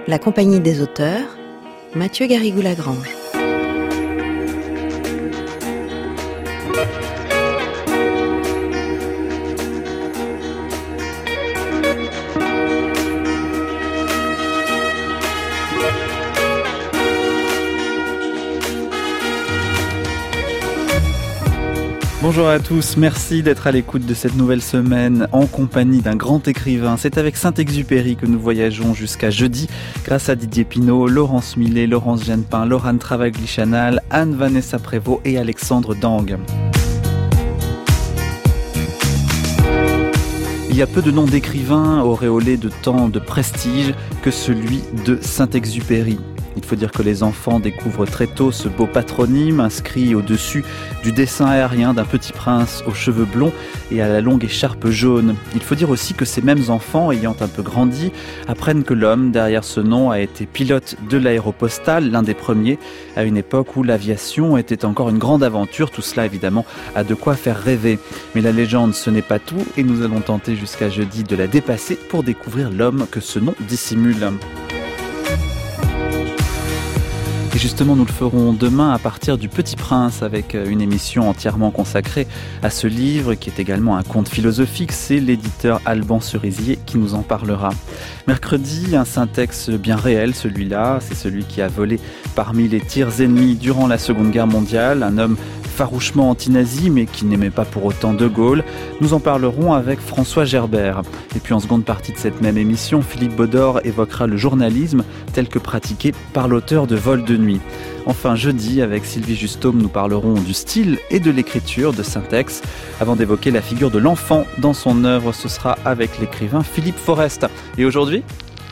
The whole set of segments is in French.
La Compagnie des auteurs, Mathieu Garrigou-Lagrange. Bonjour à tous, merci d'être à l'écoute de cette nouvelle semaine en compagnie d'un grand écrivain. C'est avec Saint-Exupéry que nous voyageons jusqu'à jeudi grâce à Didier Pinault, Laurence Millet, Laurence Genepin, Laurent Travagli-Chanal, Anne-Vanessa Prévost et Alexandre Dang. Il y a peu de noms d'écrivains auréolés de tant de prestige que celui de Saint-Exupéry. Il faut dire que les enfants découvrent très tôt ce beau patronyme inscrit au-dessus du dessin aérien d'un petit prince aux cheveux blonds et à la longue écharpe jaune. Il faut dire aussi que ces mêmes enfants, ayant un peu grandi, apprennent que l'homme derrière ce nom a été pilote de l'aéropostale, l'un des premiers, à une époque où l'aviation était encore une grande aventure. Tout cela évidemment a de quoi faire rêver. Mais la légende ce n'est pas tout et nous allons tenter jusqu'à jeudi de la dépasser pour découvrir l'homme que ce nom dissimule. Et justement, nous le ferons demain à partir du Petit Prince avec une émission entièrement consacrée à ce livre qui est également un conte philosophique. C'est l'éditeur Alban Cerisier qui nous en parlera. Mercredi, un syntaxe bien réel, celui-là. C'est celui qui a volé parmi les tirs ennemis durant la Seconde Guerre mondiale. Un homme farouchement anti-nazi mais qui n'aimait pas pour autant De Gaulle. Nous en parlerons avec François Gerbert. Et puis en seconde partie de cette même émission, Philippe Baudor évoquera le journalisme tel que pratiqué par l'auteur de Vol de nuit. Enfin, jeudi, avec Sylvie Justaume, nous parlerons du style et de l'écriture de Syntex. Avant d'évoquer la figure de l'enfant dans son œuvre, ce sera avec l'écrivain Philippe Forest. Et aujourd'hui ?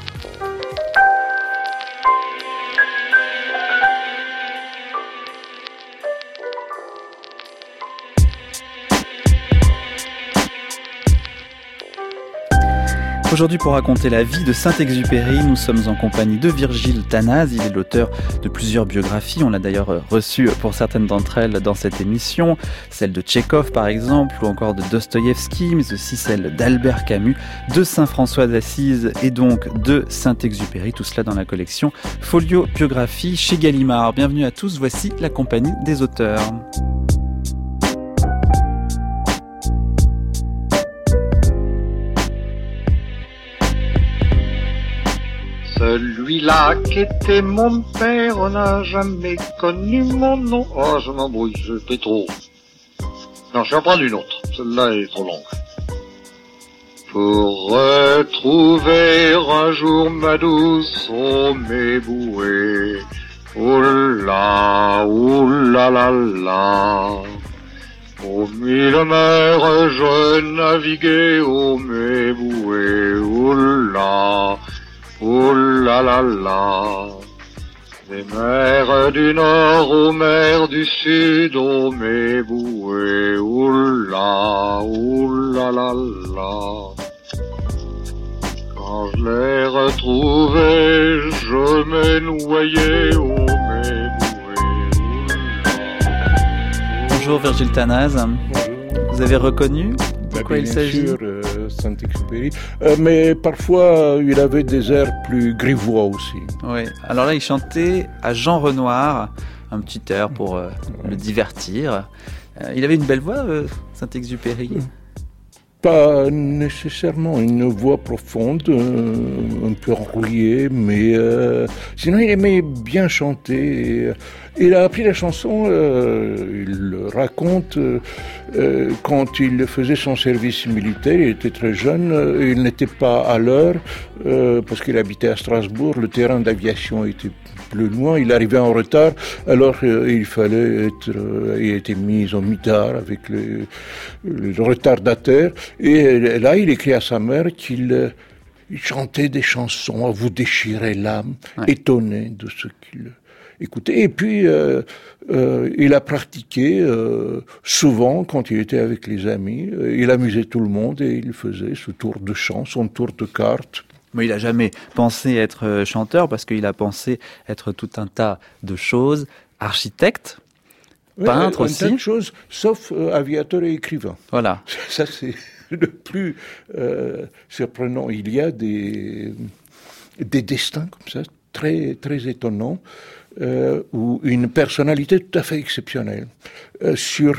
Aujourd'hui, pour raconter la vie de Saint-Exupéry, nous sommes en compagnie de Virgile Tanaz. Il est l'auteur de plusieurs biographies. On l'a d'ailleurs reçu pour certaines d'entre elles dans cette émission. Celle de Tchekhov, par exemple, ou encore de Dostoïevski, mais aussi celle d'Albert Camus, de Saint-François d'Assise et donc de Saint-Exupéry. Tout cela dans la collection Folio Biographie chez Gallimard. Bienvenue à tous, voici la Compagnie des auteurs. Celui-là qui était mon père n'a jamais connu mon nom. Oh, je m'embrouille, c'était trop. Non, je vais en prendre une autre. Celle-là est trop longue. Pour retrouver un jour ma douce, oh mes bouées. Oh là la la. Au mille mers je naviguais, oh mes bouées. Oh là. Oh là là là, des mers du nord aux mers du sud, oh mes bouées, oh là la la. Quand je les retrouvais, je me noyais, oh mes bouées, oh là. Bonjour Virgile Tanaz. Bonjour. Vous avez reconnu de quoi il s'agit ? Bien sûr, Saint-Exupéry, mais parfois il avait des airs plus grivois aussi. Oui, alors là il chantait à Jean Renoir, un petit air pour le divertir. Il avait une belle voix, Saint-Exupéry. Pas nécessairement une voix profonde, un peu enrouillée, mais sinon il aimait bien chanter. Il a appris la chanson, il le raconte, quand il faisait son service militaire, il était très jeune, il n'était pas à l'heure, parce qu'il habitait à Strasbourg, le terrain d'aviation était plus loin, il arrivait en retard, alors il fallait il était mis en mitard avec le retardataire, et là il écrit à sa mère qu'il chantait des chansons à vous déchirer l'âme, étonné de ce qu'il écoutait. Et puis il a pratiqué souvent quand il était avec les amis, il amusait tout le monde et il faisait ce tour de chant, son tour de cartes. Mais il n'a jamais pensé être chanteur parce qu'il a pensé être tout un tas de choses. Architecte, peintre aussi. Un tas de choses, sauf aviateur et écrivain. Voilà. Ça, c'est le plus surprenant. Il y a des des destins comme ça, très, très étonnants, ou une personnalité tout à fait exceptionnelle, sur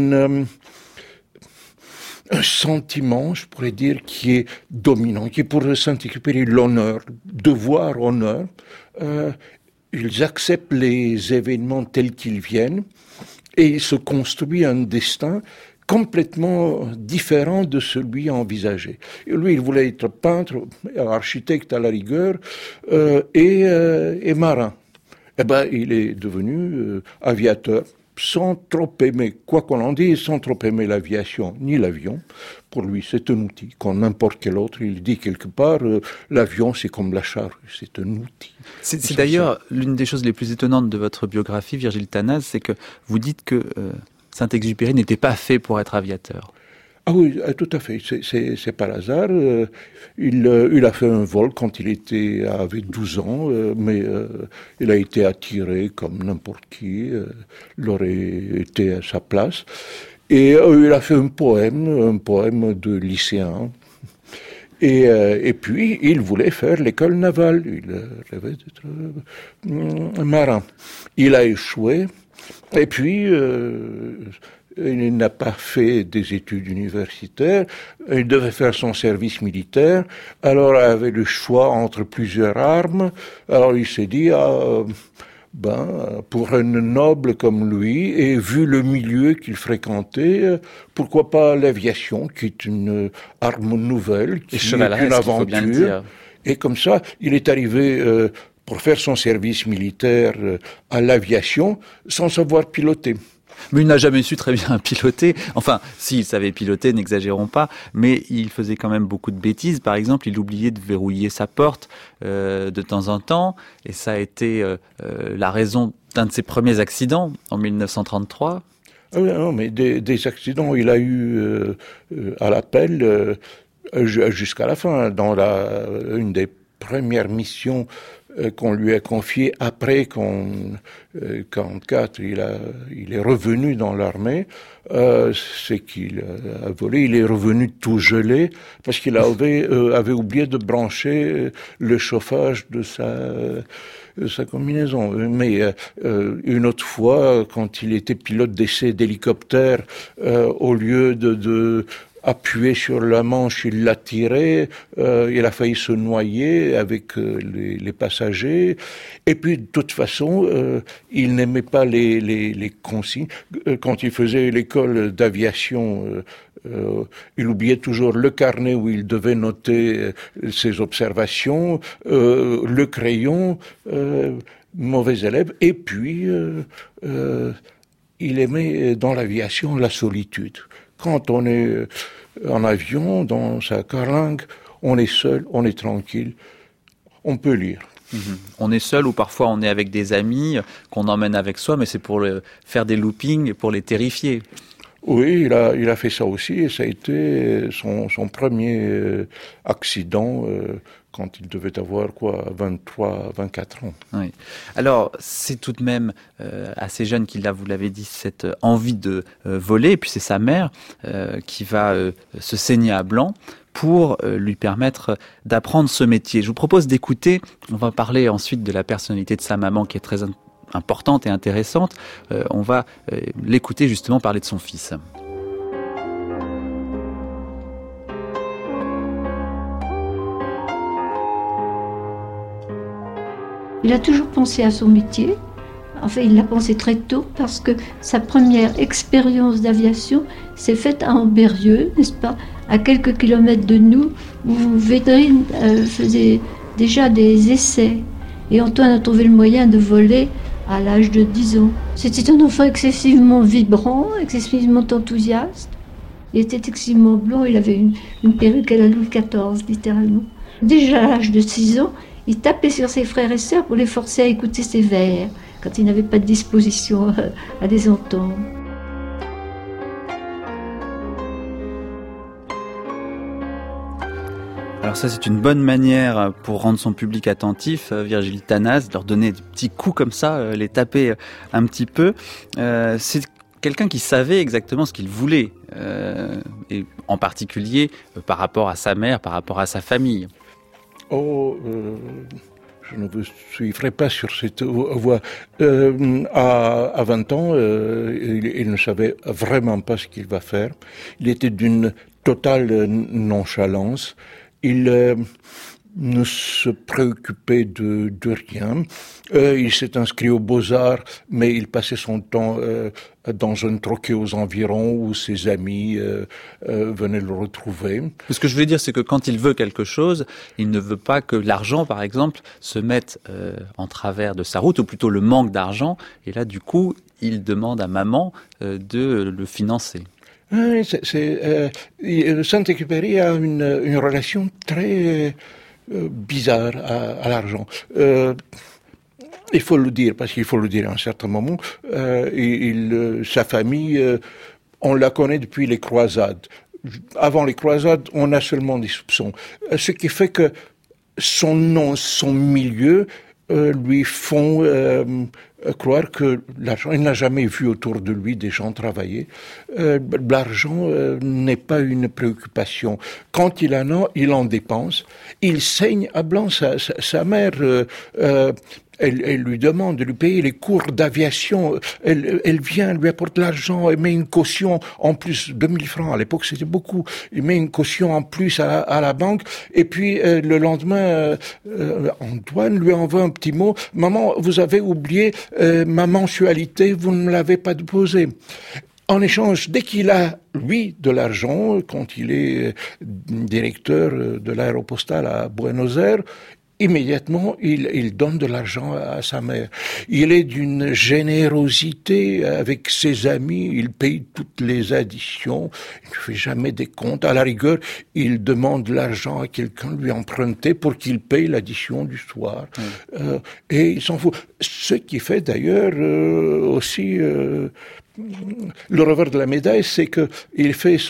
un sentiment, je pourrais dire, qui est dominant, qui pourrait s'intituler l'honneur, devoir, honneur. Ils acceptent les événements tels qu'ils viennent et il se construit un destin complètement différent de celui envisagé. Et lui, il voulait être peintre, architecte à la rigueur, et marin. Eh ben, il est devenu aviateur, sans trop aimer, quoi qu'on en dise, sans trop aimer l'aviation, ni l'avion. Pour lui, c'est un outil, comme n'importe quel autre. Il dit quelque part, l'avion, c'est comme la charrue, c'est un outil. C'est d'ailleurs l'une des choses les plus étonnantes de votre biographie, Virgile Tanaz, c'est que vous dites que Saint-Exupéry n'était pas fait pour être aviateur. Ah oui, tout à fait. C'est par hasard. Il a fait un vol quand il avait 12 ans, mais il a été attiré comme n'importe qui l'aurait été à sa place. Et il a fait un poème de lycéen. Et puis, il voulait faire l'école navale. Il rêvait d'être marin. Il a échoué. Et puis, il n'a pas fait des études universitaires. Il devait faire son service militaire. Alors, il avait le choix entre plusieurs armes. Alors, il s'est dit, pour un noble comme lui, et vu le milieu qu'il fréquentait, pourquoi pas l'aviation, qui est une arme nouvelle, qui est une aventure. Et comme ça, il est arrivé pour faire son service militaire à l'aviation, sans savoir piloter. Mais il n'a jamais su très bien piloter. Enfin, s'il savait piloter, n'exagérons pas, mais il faisait quand même beaucoup de bêtises. Par exemple, il oubliait de verrouiller sa porte de temps en temps, et ça a été la raison d'un de ses premiers accidents en 1933. Ah oui, non, mais des accidents, il a eu à l'appel jusqu'à la fin. Dans une des premières missions qu'on lui a confié après qu'en 1944, il est revenu dans l'armée, c'est qu'il a volé, il est revenu tout gelé, parce qu'il avait oublié de brancher le chauffage de sa combinaison. Mais une autre fois, quand il était pilote d'essai d'hélicoptère, au lieu de appuyé sur la manche, il l'a tiré, il a failli se noyer avec les passagers. Et puis, de toute façon, il n'aimait pas les consignes. Quand il faisait l'école d'aviation, il oubliait toujours le carnet où il devait noter ses observations, le crayon, mauvais élève. Et puis, il aimait dans l'aviation la solitude. Quand on est en avion, dans sa carlingue, on est seul, on est tranquille, on peut lire. On est seul ou parfois on est avec des amis qu'on emmène avec soi, mais c'est pour faire des loopings, pour les terrifier. Oui, il a fait ça aussi, et ça a été son premier accident quand il devait avoir 23, 24 ans. Oui. Alors, c'est tout de même assez jeune qu'il a, vous l'avez dit, cette envie de voler, et puis c'est sa mère qui va se saigner à blanc pour lui permettre d'apprendre ce métier. Je vous propose d'écouter, on va parler ensuite de la personnalité de sa maman qui est très importante et intéressante. On va l'écouter justement parler de son fils. Il a toujours pensé à son métier. Enfin, il l'a pensé très tôt parce que sa première expérience d'aviation s'est faite à Ambérieu, n'est-ce pas, à quelques kilomètres de nous, où Védrine faisait déjà des essais. Et Antoine a trouvé le moyen de voler à l'âge de 10 ans. C'était un enfant excessivement vibrant, excessivement enthousiaste. Il était excessivement blond, il avait une perruque à la Louis XIV, littéralement. Déjà à l'âge de 6 ans, il tapait sur ses frères et sœurs pour les forcer à écouter ses vers, quand il n'avait pas de disposition à les entendre. Alors ça, c'est une bonne manière pour rendre son public attentif, Virgile Tanaz, leur donner des petits coups comme ça, les taper un petit peu. C'est quelqu'un qui savait exactement ce qu'il voulait, et en particulier par rapport à sa mère, par rapport à sa famille. Je ne vous suivrai pas sur cette voie. À 20 ans, il ne savait vraiment pas ce qu'il va faire. Il était d'une totale nonchalance. Il ne se préoccupait de rien. Il s'est inscrit aux Beaux-Arts, mais il passait son temps dans un troquet aux environs où ses amis venaient le retrouver. Ce que je voulais dire, c'est que quand il veut quelque chose, il ne veut pas que l'argent, par exemple, se mette en travers de sa route, ou plutôt le manque d'argent. Et là, du coup, il demande à maman de le financer. Saint-Exupéry a une relation très bizarre à l'argent. Il faut le dire, parce qu'il faut le dire à un certain moment. Sa famille, on la connaît depuis les croisades. Avant les croisades, on a seulement des soupçons. Ce qui fait que son nom, son milieu lui font croire que l'argent, il n'a jamais vu autour de lui des gens travailler. L'argent n'est pas une préoccupation. Quand il en a, il en dépense. Il saigne à blanc. Sa mère, elle lui demande de lui payer les cours d'aviation. Elle vient, lui apporte l'argent, elle met une caution en plus, 2000 francs. À l'époque, c'était beaucoup. Il met une caution en plus à la banque. Et puis, le lendemain, Antoine lui envoie un petit mot. « Maman, vous avez oublié ma mensualité, vous ne me l'avez pas déposée. » En échange, dès qu'il a, lui, de l'argent, quand il est directeur de l'aéropostale à Buenos Aires, immédiatement, il donne de l'argent à sa mère. Il est d'une générosité avec ses amis, il paye toutes les additions, il ne fait jamais des comptes. À la rigueur, il demande l'argent à quelqu'un, lui emprunter pour qu'il paye l'addition du soir. Et il s'en fout. Ce qui fait d'ailleurs aussi le revers de la médaille, c'est que il fait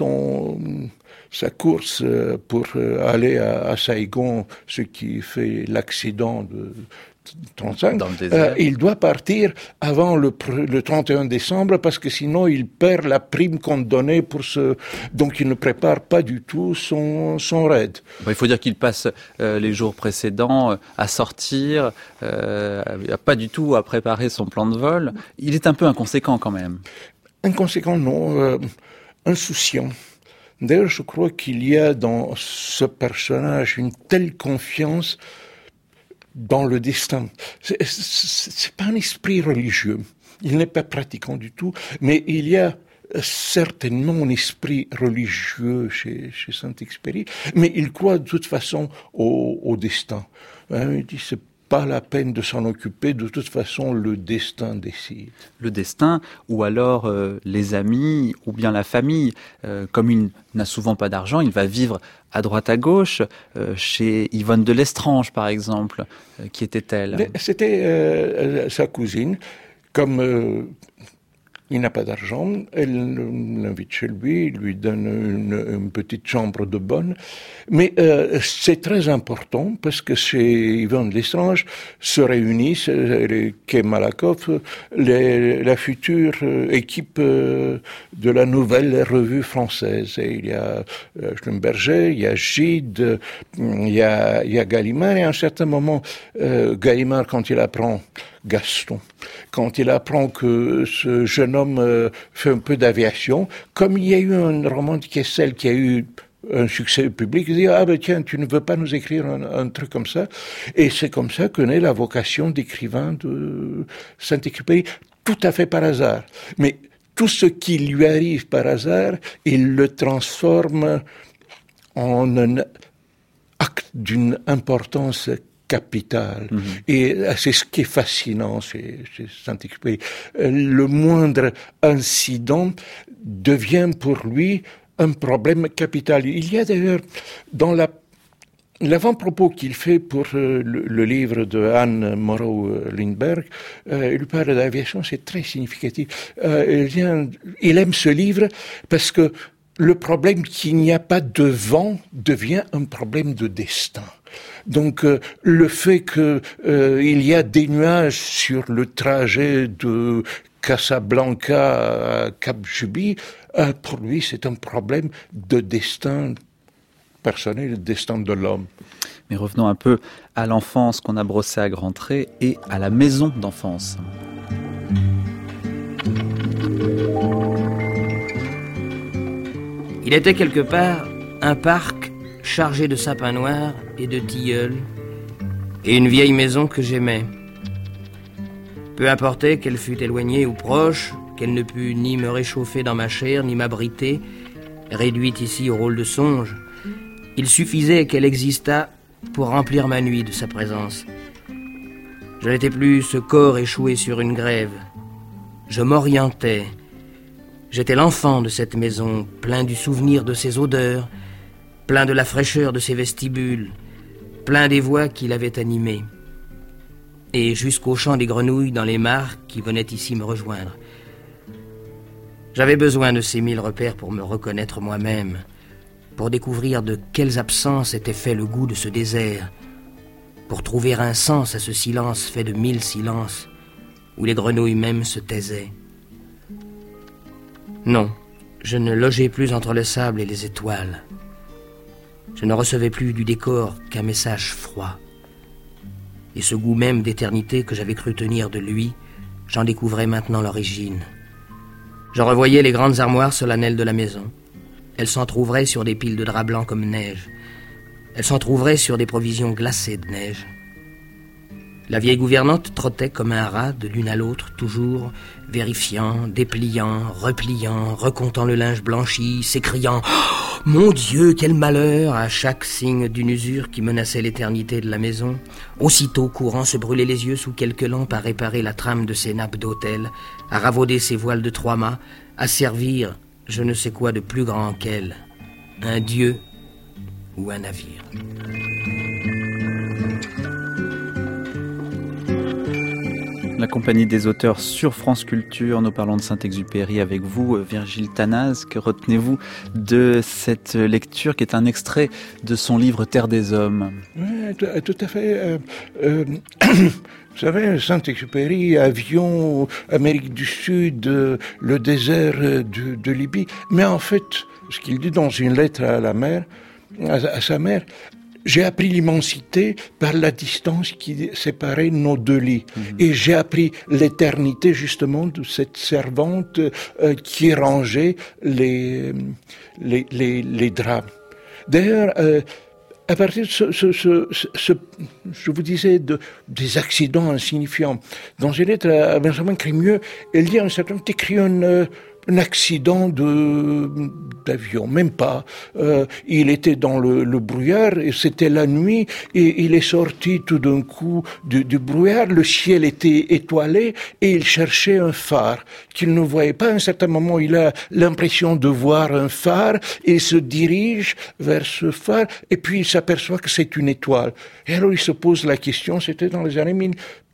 sa course pour aller à Saigon, ce qui fait l'accident de 35, il doit partir avant le 31 décembre parce que sinon il perd la prime qu'on donnait donc il ne prépare pas du tout son raid. Il faut dire qu'il passe les jours précédents à sortir, pas du tout à préparer son plan de vol. Il est un peu inconséquent quand même. Inconséquent, non. Insouciant. D'ailleurs, je crois qu'il y a dans ce personnage une telle confiance dans le destin. C'est pas un esprit religieux. Il n'est pas pratiquant du tout, mais il y a certainement un esprit religieux chez Saint-Exupéry, mais il croit de toute façon au destin. Il dit c'est pas la peine de s'en occuper, de toute façon le destin décide. Le destin, ou alors les amis, ou bien la famille. Comme il n'a souvent pas d'argent, il va vivre à droite à gauche, chez Yvonne de Lestrange par exemple. Qui était-elle ? C'était sa cousine. Comme il n'a pas d'argent, elle l'invite chez lui, lui donne une petite chambre de bonne. Mais c'est très important parce que chez Yvonne de Lestrange se réunissent, Quai Malakoff, la future équipe de la nouvelle revue française. Et il y a Schlumberger, il y a Gide, il y a Gallimard. Et à un certain moment, Gallimard, quand il apprend Gaston, quand il apprend que ce jeune homme fait un peu d'aviation, comme il y a eu un roman de Kessel qui a eu un succès public, il dit « Ah ben tiens, tu ne veux pas nous écrire un truc comme ça ?» Et c'est comme ça que naît la vocation d'écrivain de Saint-Exupéry, tout à fait par hasard. Mais tout ce qui lui arrive par hasard, il le transforme en un acte d'une importance capitale. Et c'est ce qui est fascinant chez Saint-Exupéry. Le moindre incident devient pour lui un problème capital. Il y a d'ailleurs, dans l'avant-propos qu'il fait pour le livre de Anne Morrow-Lindbergh, il parle d'aviation, c'est très significatif. Il aime ce livre parce que le problème qu'il n'y a pas de vent devient un problème de destin. Donc le fait que il y a des nuages sur le trajet de Casablanca à Cap Juby, pour lui c'est un problème de destin personnel, le destin de l'homme. Mais revenons un peu à l'enfance qu'on a brossée à grands traits et à la maison d'enfance. Il était quelque part un parc chargé de sapins noirs et de tilleuls, et une vieille maison que j'aimais. Peu importait qu'elle fût éloignée ou proche, qu'elle ne pût ni me réchauffer dans ma chair, ni m'abriter, réduite ici au rôle de songe, il suffisait qu'elle existât pour remplir ma nuit de sa présence. Je n'étais plus ce corps échoué sur une grève. Je m'orientais. J'étais l'enfant de cette maison, plein du souvenir de ses odeurs, plein de la fraîcheur de ses vestibules, plein des voix qui l'avaient animé. Et jusqu'au chant des grenouilles dans les mares qui venaient ici me rejoindre. J'avais besoin de ces 1000 repères pour me reconnaître moi-même, pour découvrir de quelles absences était fait le goût de ce désert, pour trouver un sens à ce silence fait de 1000 silences, où les grenouilles même se taisaient. Non, je ne logeais plus entre le sable et les étoiles. Je ne recevais plus du décor qu'un message froid. Et ce goût même d'éternité que j'avais cru tenir de lui, j'en découvrais maintenant l'origine. Je revoyais les grandes armoires solennelles de la maison. Elles s'entrouvraient sur des piles de draps blancs comme neige. Elles s'entrouvraient sur des provisions glacées de neige. La vieille gouvernante trottait comme un rat de l'une à l'autre, toujours vérifiant, dépliant, repliant, recomptant le linge blanchi, s'écriant « Mon Dieu, quel malheur !» à chaque signe d'une usure qui menaçait l'éternité de la maison. Aussitôt courant se brûler les yeux sous quelques lampes à réparer la trame de ses nappes d'autel, à ravauder ses voiles de 3 mâts, à servir je ne sais quoi de plus grand qu'elle, un dieu ou un navire. La compagnie des auteurs sur France Culture, nous parlons de Saint-Exupéry avec vous, Virgile Tanaz. Que retenez-vous de cette lecture qui est un extrait de son livre Terre des Hommes? Oui, tout à fait. Vous savez, Saint-Exupéry, avion, Amérique du Sud, le désert de Libye. Mais en fait, ce qu'il dit dans une lettre à la mère, à sa mère, j'ai appris l'immensité par la distance qui séparait nos 2 lits. Et j'ai appris l'éternité, justement, de cette servante qui rangeait les draps. D'ailleurs, à partir de je vous disais, des accidents insignifiants. Dans une lettre à Benjamin Crémieux, elle dit à un certain moment, t'écris un accident d'avion, même pas. Il était dans le brouillard, et c'était la nuit, et il est sorti tout d'un coup du brouillard, le ciel était étoilé, et il cherchait un phare qu'il ne voyait pas. À un certain moment, il a l'impression de voir un phare, et il se dirige vers ce phare, et puis il s'aperçoit que c'est une étoile. Et alors il se pose la question, c'était dans les années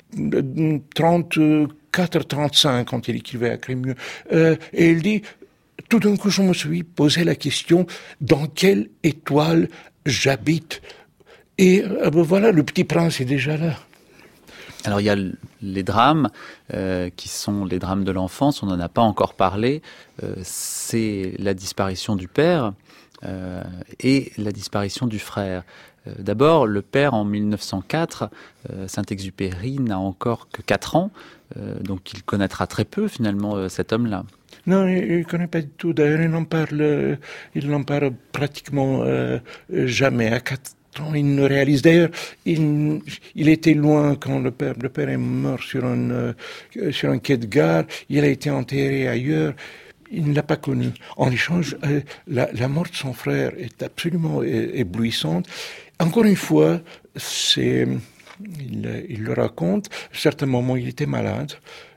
1934-35 quand il écrivait à Crémieux, et il dit, tout d'un coup je me suis posé la question, dans quelle étoile j'habite? Et voilà, le Petit Prince est déjà là. Alors il y a les drames qui sont les drames de l'enfance, on n'en a pas encore parlé, c'est la disparition du père et la disparition du frère. D'abord, le père, en 1904, Saint-Exupéry n'a encore que 4 ans, donc il connaîtra très peu finalement cet homme-là. Non, il ne connaît pas du tout. D'ailleurs, il n'en parle pratiquement jamais. À 4 ans, il ne réalise. D'ailleurs, il était loin quand le père est mort sur un quai de gare. Il a été enterré ailleurs. Il ne l'a pas connu. En échange, la mort de son frère est absolument éblouissante. Encore une fois, il le raconte. À certains moments, il était malade.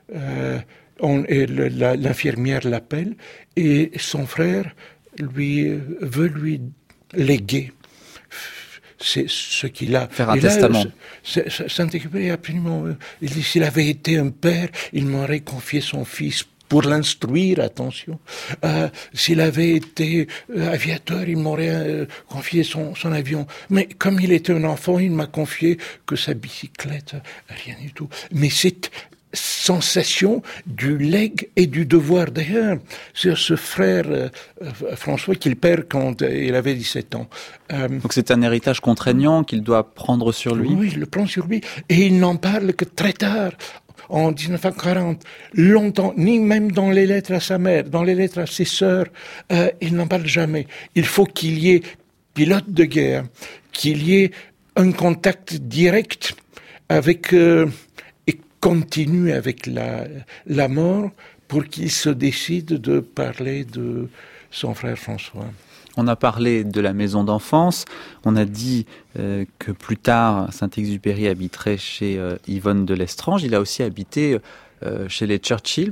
L'infirmière l'appelle et son frère veut lui léguer c'est ce qu'il a. Faire un testament. Saint-Exupéry absolument. Il dit, s'il avait été un père, il m'aurait confié son fils pour l'instruire, attention. S'il avait été aviateur, il m'aurait confié son avion. Mais comme il était un enfant, il m'a confié que sa bicyclette, rien du tout. Mais c'est sensation du legs et du devoir. D'ailleurs, c'est ce frère François qu'il perd quand il avait 17 ans. Donc c'est un héritage contraignant qu'il doit prendre sur lui. Oui, il le prend sur lui. Et il n'en parle que très tard. En 1940, longtemps, ni même dans les lettres à sa mère, dans les lettres à ses sœurs, il n'en parle jamais. Il faut qu'il y ait pilote de guerre, qu'il y ait un contact direct avec et continu avec la mort pour qu'il se décide de parler de son frère François. On a parlé de la maison d'enfance, on a dit que plus tard Saint-Exupéry habiterait chez Yvonne de Lestrange, il a aussi habité chez les Churchill.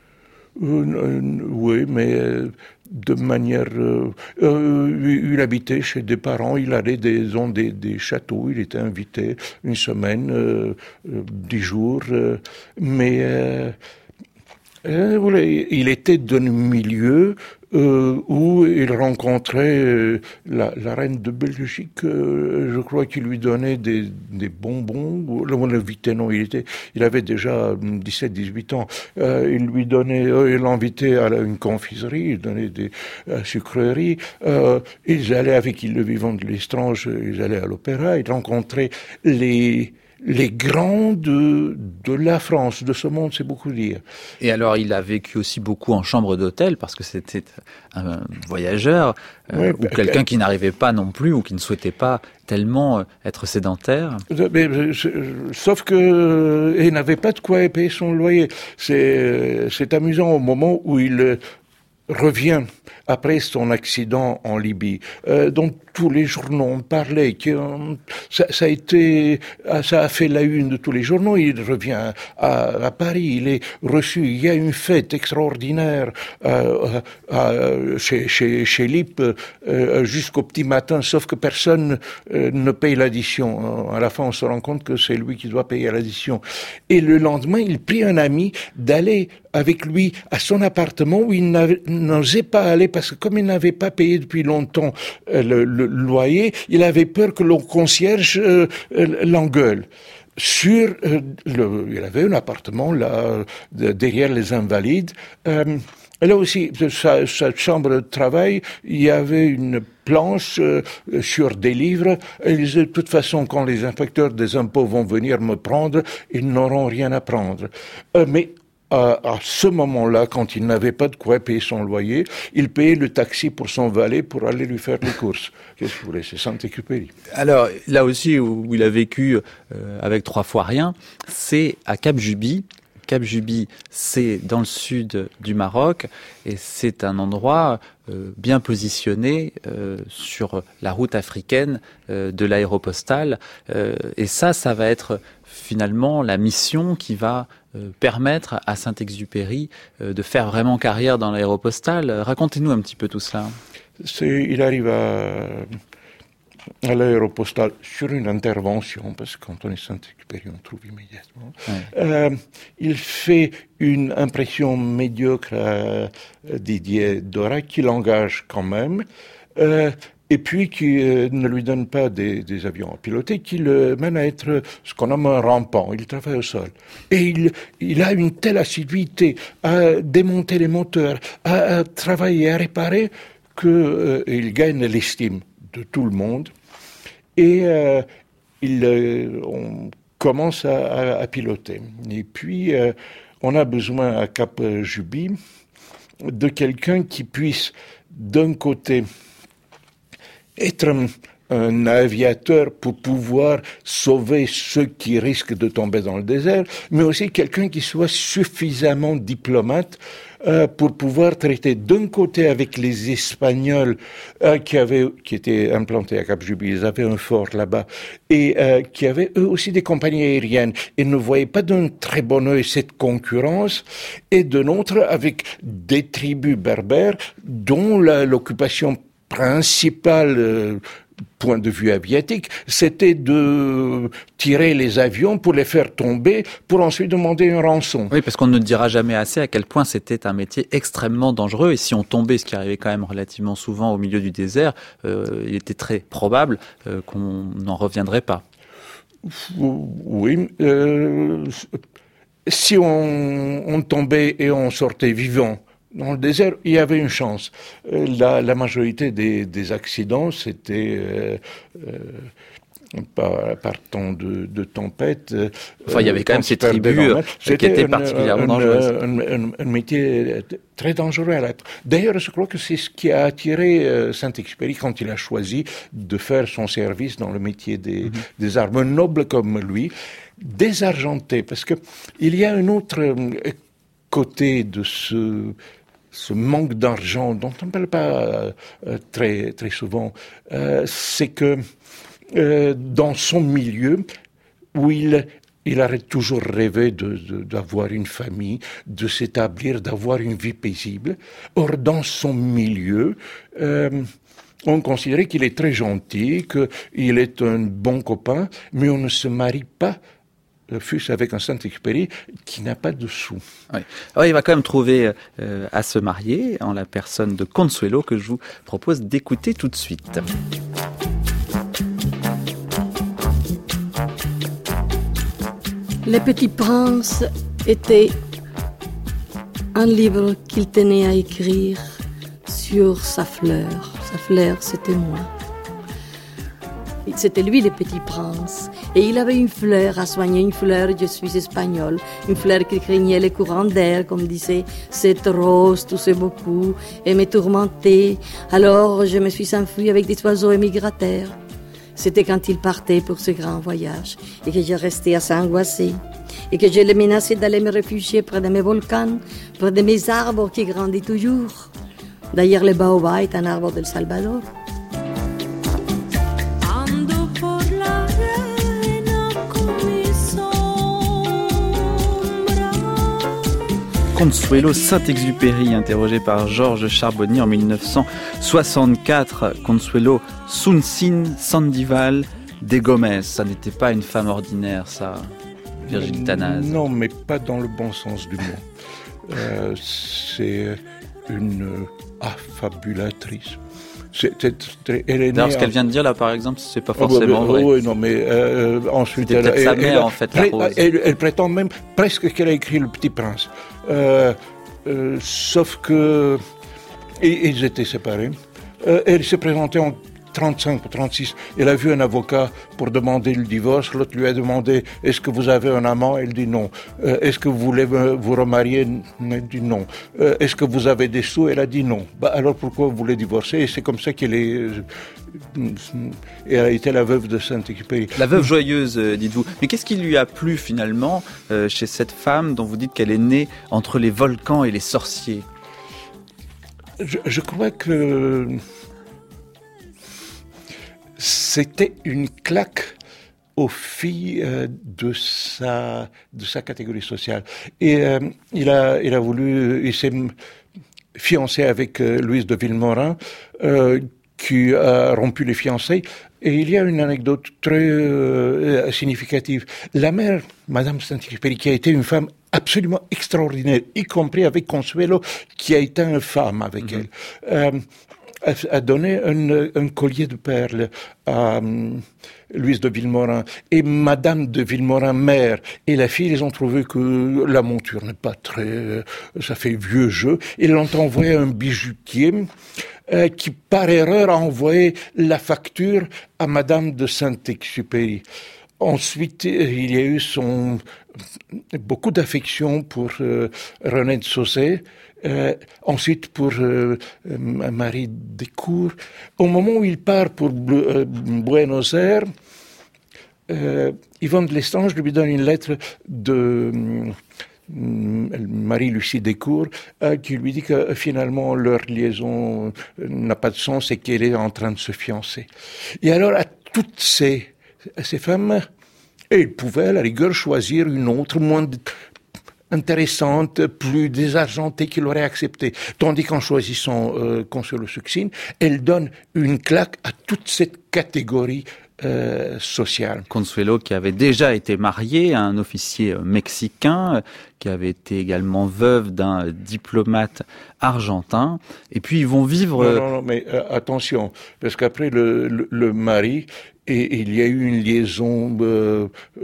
Oui, mais de manière... il habitait chez des parents, il allait dans des châteaux, il était invité une semaine, 10 jours, mais il était d'un milieu où il rencontrait la reine de Belgique, je crois qu'il lui donnait des bonbons, on l'invitait, non, il avait déjà 17-18 ans, il l'invitait à une confiserie, il donnait des sucreries, ils allaient avec le vivant de Lestrange, ils allaient à l'opéra, ils rencontraient les grands de la France, de ce monde, c'est beaucoup dire. Et alors, il a vécu aussi beaucoup en chambre d'hôtel, parce que c'était un voyageur, ou quelqu'un qui n'arrivait pas non plus, ou qui ne souhaitait pas tellement être sédentaire. Sauf que il n'avait pas de quoi payer son loyer. C'est amusant au moment où il revient après son accident en Libye, dont tous les journaux ont parlé, que ça a fait la une de tous les journaux. Il revient à Paris, il est reçu. Il y a une fête extraordinaire chez Lippe jusqu'au petit matin, sauf que personne ne paye l'addition. À la fin, on se rend compte que c'est lui qui doit payer l'addition. Et le lendemain, il prie un ami d'aller avec lui à son appartement où il n'osait pas aller parce que comme il n'avait pas payé depuis longtemps le loyer, il avait peur que le concierge l'engueule. Il avait un appartement là derrière les Invalides. Là aussi, sa chambre de travail, il y avait une planche sur des livres. Il disait, de toute façon, quand les inspecteurs des impôts vont venir me prendre, ils n'auront rien à prendre. Mais à ce moment-là, quand il n'avait pas de quoi payer son loyer, il payait le taxi pour son valet pour aller lui faire les courses. Qu'est-ce que vous voulez, c'est Saint-Exupéry. Alors, là aussi, où il a vécu avec 3 fois rien, c'est à Cap-Juby. Cap-Juby, c'est dans le sud du Maroc et c'est un endroit bien positionné sur la route africaine de l'aéropostale. Et ça va être finalement la mission qui va permettre à Saint-Exupéry de faire vraiment carrière dans l'aéropostale. Racontez-nous un petit peu tout cela. Il arrive à l'aéropostale sur une intervention, parce que quand on est Saint-Exupéry, on trouve immédiatement. Ouais. Il fait une impression médiocre à Didier Dora, qui l'engage quand même, et puis qui ne lui donne pas des avions à piloter, qui le mène à être ce qu'on nomme un rampant. Il travaille au sol. Et il a une telle assiduité à démonter les moteurs, à travailler, à réparer, qu'il gagne l'estime de tout le monde. Et on commence à piloter. Et puis, on a besoin à Cap-Juby de quelqu'un qui puisse, d'un côté, être un aviateur pour pouvoir sauver ceux qui risquent de tomber dans le désert, mais aussi quelqu'un qui soit suffisamment diplomate pour pouvoir traiter d'un côté avec les Espagnols qui étaient implantés à Cap-Juby, ils avaient un fort là-bas, et qui avaient eux aussi des compagnies aériennes, et ne voyaient pas d'un très bon œil cette concurrence, et d'un autre avec des tribus berbères dont l'occupation principale point de vue aviatique, c'était de tirer les avions pour les faire tomber, pour ensuite demander une rançon. Oui, parce qu'on ne dira jamais assez à quel point c'était un métier extrêmement dangereux, et si on tombait, ce qui arrivait quand même relativement souvent au milieu du désert, il était très probable qu'on n'en reviendrait pas. Oui, si on tombait et on sortait vivant dans le désert, il y avait une chance. La majorité des accidents, c'était par temps de tempête. Enfin, il y avait quand même ces tribus qui étaient particulièrement dangereuses. Un métier très dangereux à l'être. D'ailleurs, je crois que c'est ce qui a attiré Saint-Exupéry quand il a choisi de faire son service dans le métier des armes. Un noble comme lui, désargenté, parce que il y a un autre côté de ce manque d'argent dont on ne parle pas très très souvent, c'est que dans son milieu où il aurait toujours rêvé d'avoir une famille, de s'établir, d'avoir une vie paisible. Or, dans son milieu, on considérait qu'il est très gentil, qu'il est un bon copain, mais on ne se marie pas, fût-ce avec un Saint-Exupéry qui n'a pas de sous. Oui. Alors, il va quand même trouver à se marier en la personne de Consuelo que je vous propose d'écouter tout de suite. Le Petit Prince était un livre qu'il tenait à écrire sur sa fleur. Sa fleur, c'était moi. C'était lui le Petit Prince. Et il avait une fleur à soigner, une fleur, je suis espagnole, une fleur qui craignait les courants d'air, comme disait, cette rose toussait beaucoup et me tourmentait. Alors je me suis enfuie avec des oiseaux émigrateurs. C'était quand il partait pour ce grand voyage et que je restais assez angoissée et que je le menaçais d'aller me réfugier près de mes volcans, près de mes arbres qui grandissent toujours. D'ailleurs, le baobab est un arbre del Salvador. Consuelo Saint-Exupéry, interrogé par Georges Charbonnier en 1964. Consuelo Sunsin Sandival de Gomez. Ça n'était pas une femme ordinaire, ça, Virginie Tanaz. Non, mais pas dans le bon sens du mot. C'est une affabulatrice. D'ailleurs, ce qu'elle vient de dire là, par exemple, c'est pas forcément vrai. Oui, non, mais ensuite, c'était peut-être sa mère, en fait, la rose. Elle prétend même presque qu'elle a écrit Le Petit Prince. Sauf que ils étaient séparés. Elle s'est présentée en 35 ou 36. Elle a vu un avocat pour demander le divorce. L'autre lui a demandé « Est-ce que vous avez un amant ?» Elle dit non. « Est-ce que vous voulez vous remarier ?» Elle dit non. « Est-ce que vous avez des sous ?» Elle a dit non. Alors pourquoi vous voulez divorcer? Et c'est comme ça elle a été la veuve de Saint-Exupéry. La veuve joyeuse, dites-vous. Mais qu'est-ce qui lui a plu finalement chez cette femme dont vous dites qu'elle est née entre les volcans et les sorciers? Je crois que c'était une claque aux filles de sa catégorie sociale. Et il s'est fiancé avec Louise de Villemorin, qui a rompu les fiançailles. Et il y a une anecdote très significative. La mère, Madame Saint-Exupéry, qui a été une femme absolument extraordinaire, y compris avec Consuelo, qui a été une femme avec elle, a donné un collier de perles à Louise de Villemorin. Et Madame de Villemorin, mère, et la fille, ils ont trouvé que la monture n'est pas très... ça fait vieux jeu. Ils l'ont envoyé à un bijoutier qui, par erreur, a envoyé la facture à Madame de Saint-Exupéry. Ensuite, il y a eu beaucoup d'affection pour René de Sauzet, ensuite pour Marie Descours. Au moment où il part pour Buenos Aires, Yvonne de Lestrange lui donne une lettre de Marie-Lucie Descours qui lui dit que finalement leur liaison n'a pas de sens et qu'elle est en train de se fiancer. Et alors à toutes ces femmes, elles pouvaient à la rigueur choisir une autre moins intéressante, plus désargentée qu'il aurait accepté. Tandis qu'en choisissant Consuelo Succine, elle donne une claque à toute cette catégorie sociale. Consuelo qui avait déjà été mariée à un officier mexicain, qui avait été également veuve d'un diplomate argentin, et puis ils vont vivre... Non, mais attention, parce qu'après le mari, et il y a eu une liaison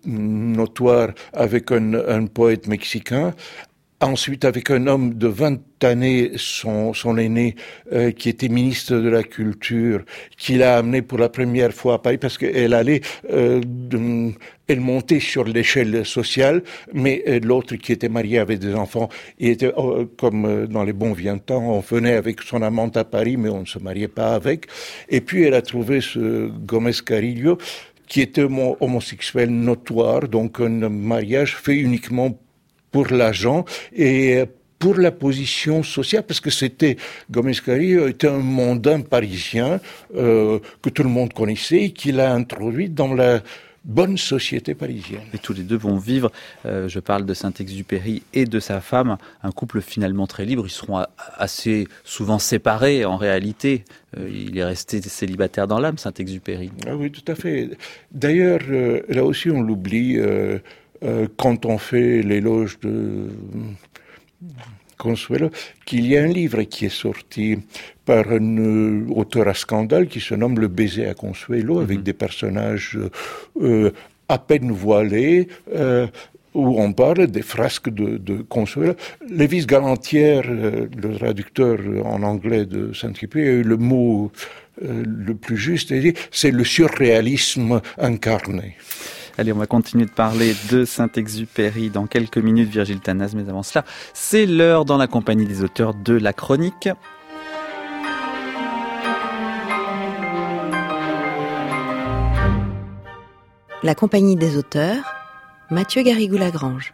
notoire avec un poète mexicain. Ensuite, avec un homme de 20 années, son aîné, qui était ministre de la Culture, qui l'a amené pour la première fois à Paris, parce qu'elle allait, elle montait sur l'échelle sociale, mais l'autre qui était marié avait des enfants. Il était, comme dans les bons vieux temps, on venait avec son amante à Paris, mais on ne se mariait pas avec. Et puis, elle a trouvé ce Gómez Carillo, qui était homosexuel notoire, donc un mariage fait uniquement pour l'argent et pour la position sociale, parce que Gómez Carillo était un mondain parisien que tout le monde connaissait et qu'il a introduit dans la bonne société parisienne. Et tous les deux vont vivre, je parle de Saint-Exupéry et de sa femme, un couple finalement très libre. Ils seront assez souvent séparés en réalité. Il est resté célibataire dans l'âme, Saint-Exupéry. Ah oui, tout à fait. D'ailleurs, là aussi on l'oublie, quand on fait l'éloge de Consuelo, qu'il y a un livre qui est sorti par un auteur à scandale qui se nomme Le baiser à Consuelo, avec des personnages à peine voilés, où on parle des frasques de Consuelo. Lévis Galantière, le traducteur en anglais de Saint-Exupéry, a eu le mot le plus juste, c'est le surréalisme incarné. Allez, on va continuer de parler de Saint-Exupéry dans quelques minutes, Virgile Tanaz, mais avant cela, c'est l'heure dans la compagnie des auteurs de la chronique. La compagnie des auteurs, Mathieu Garrigou-Lagrange.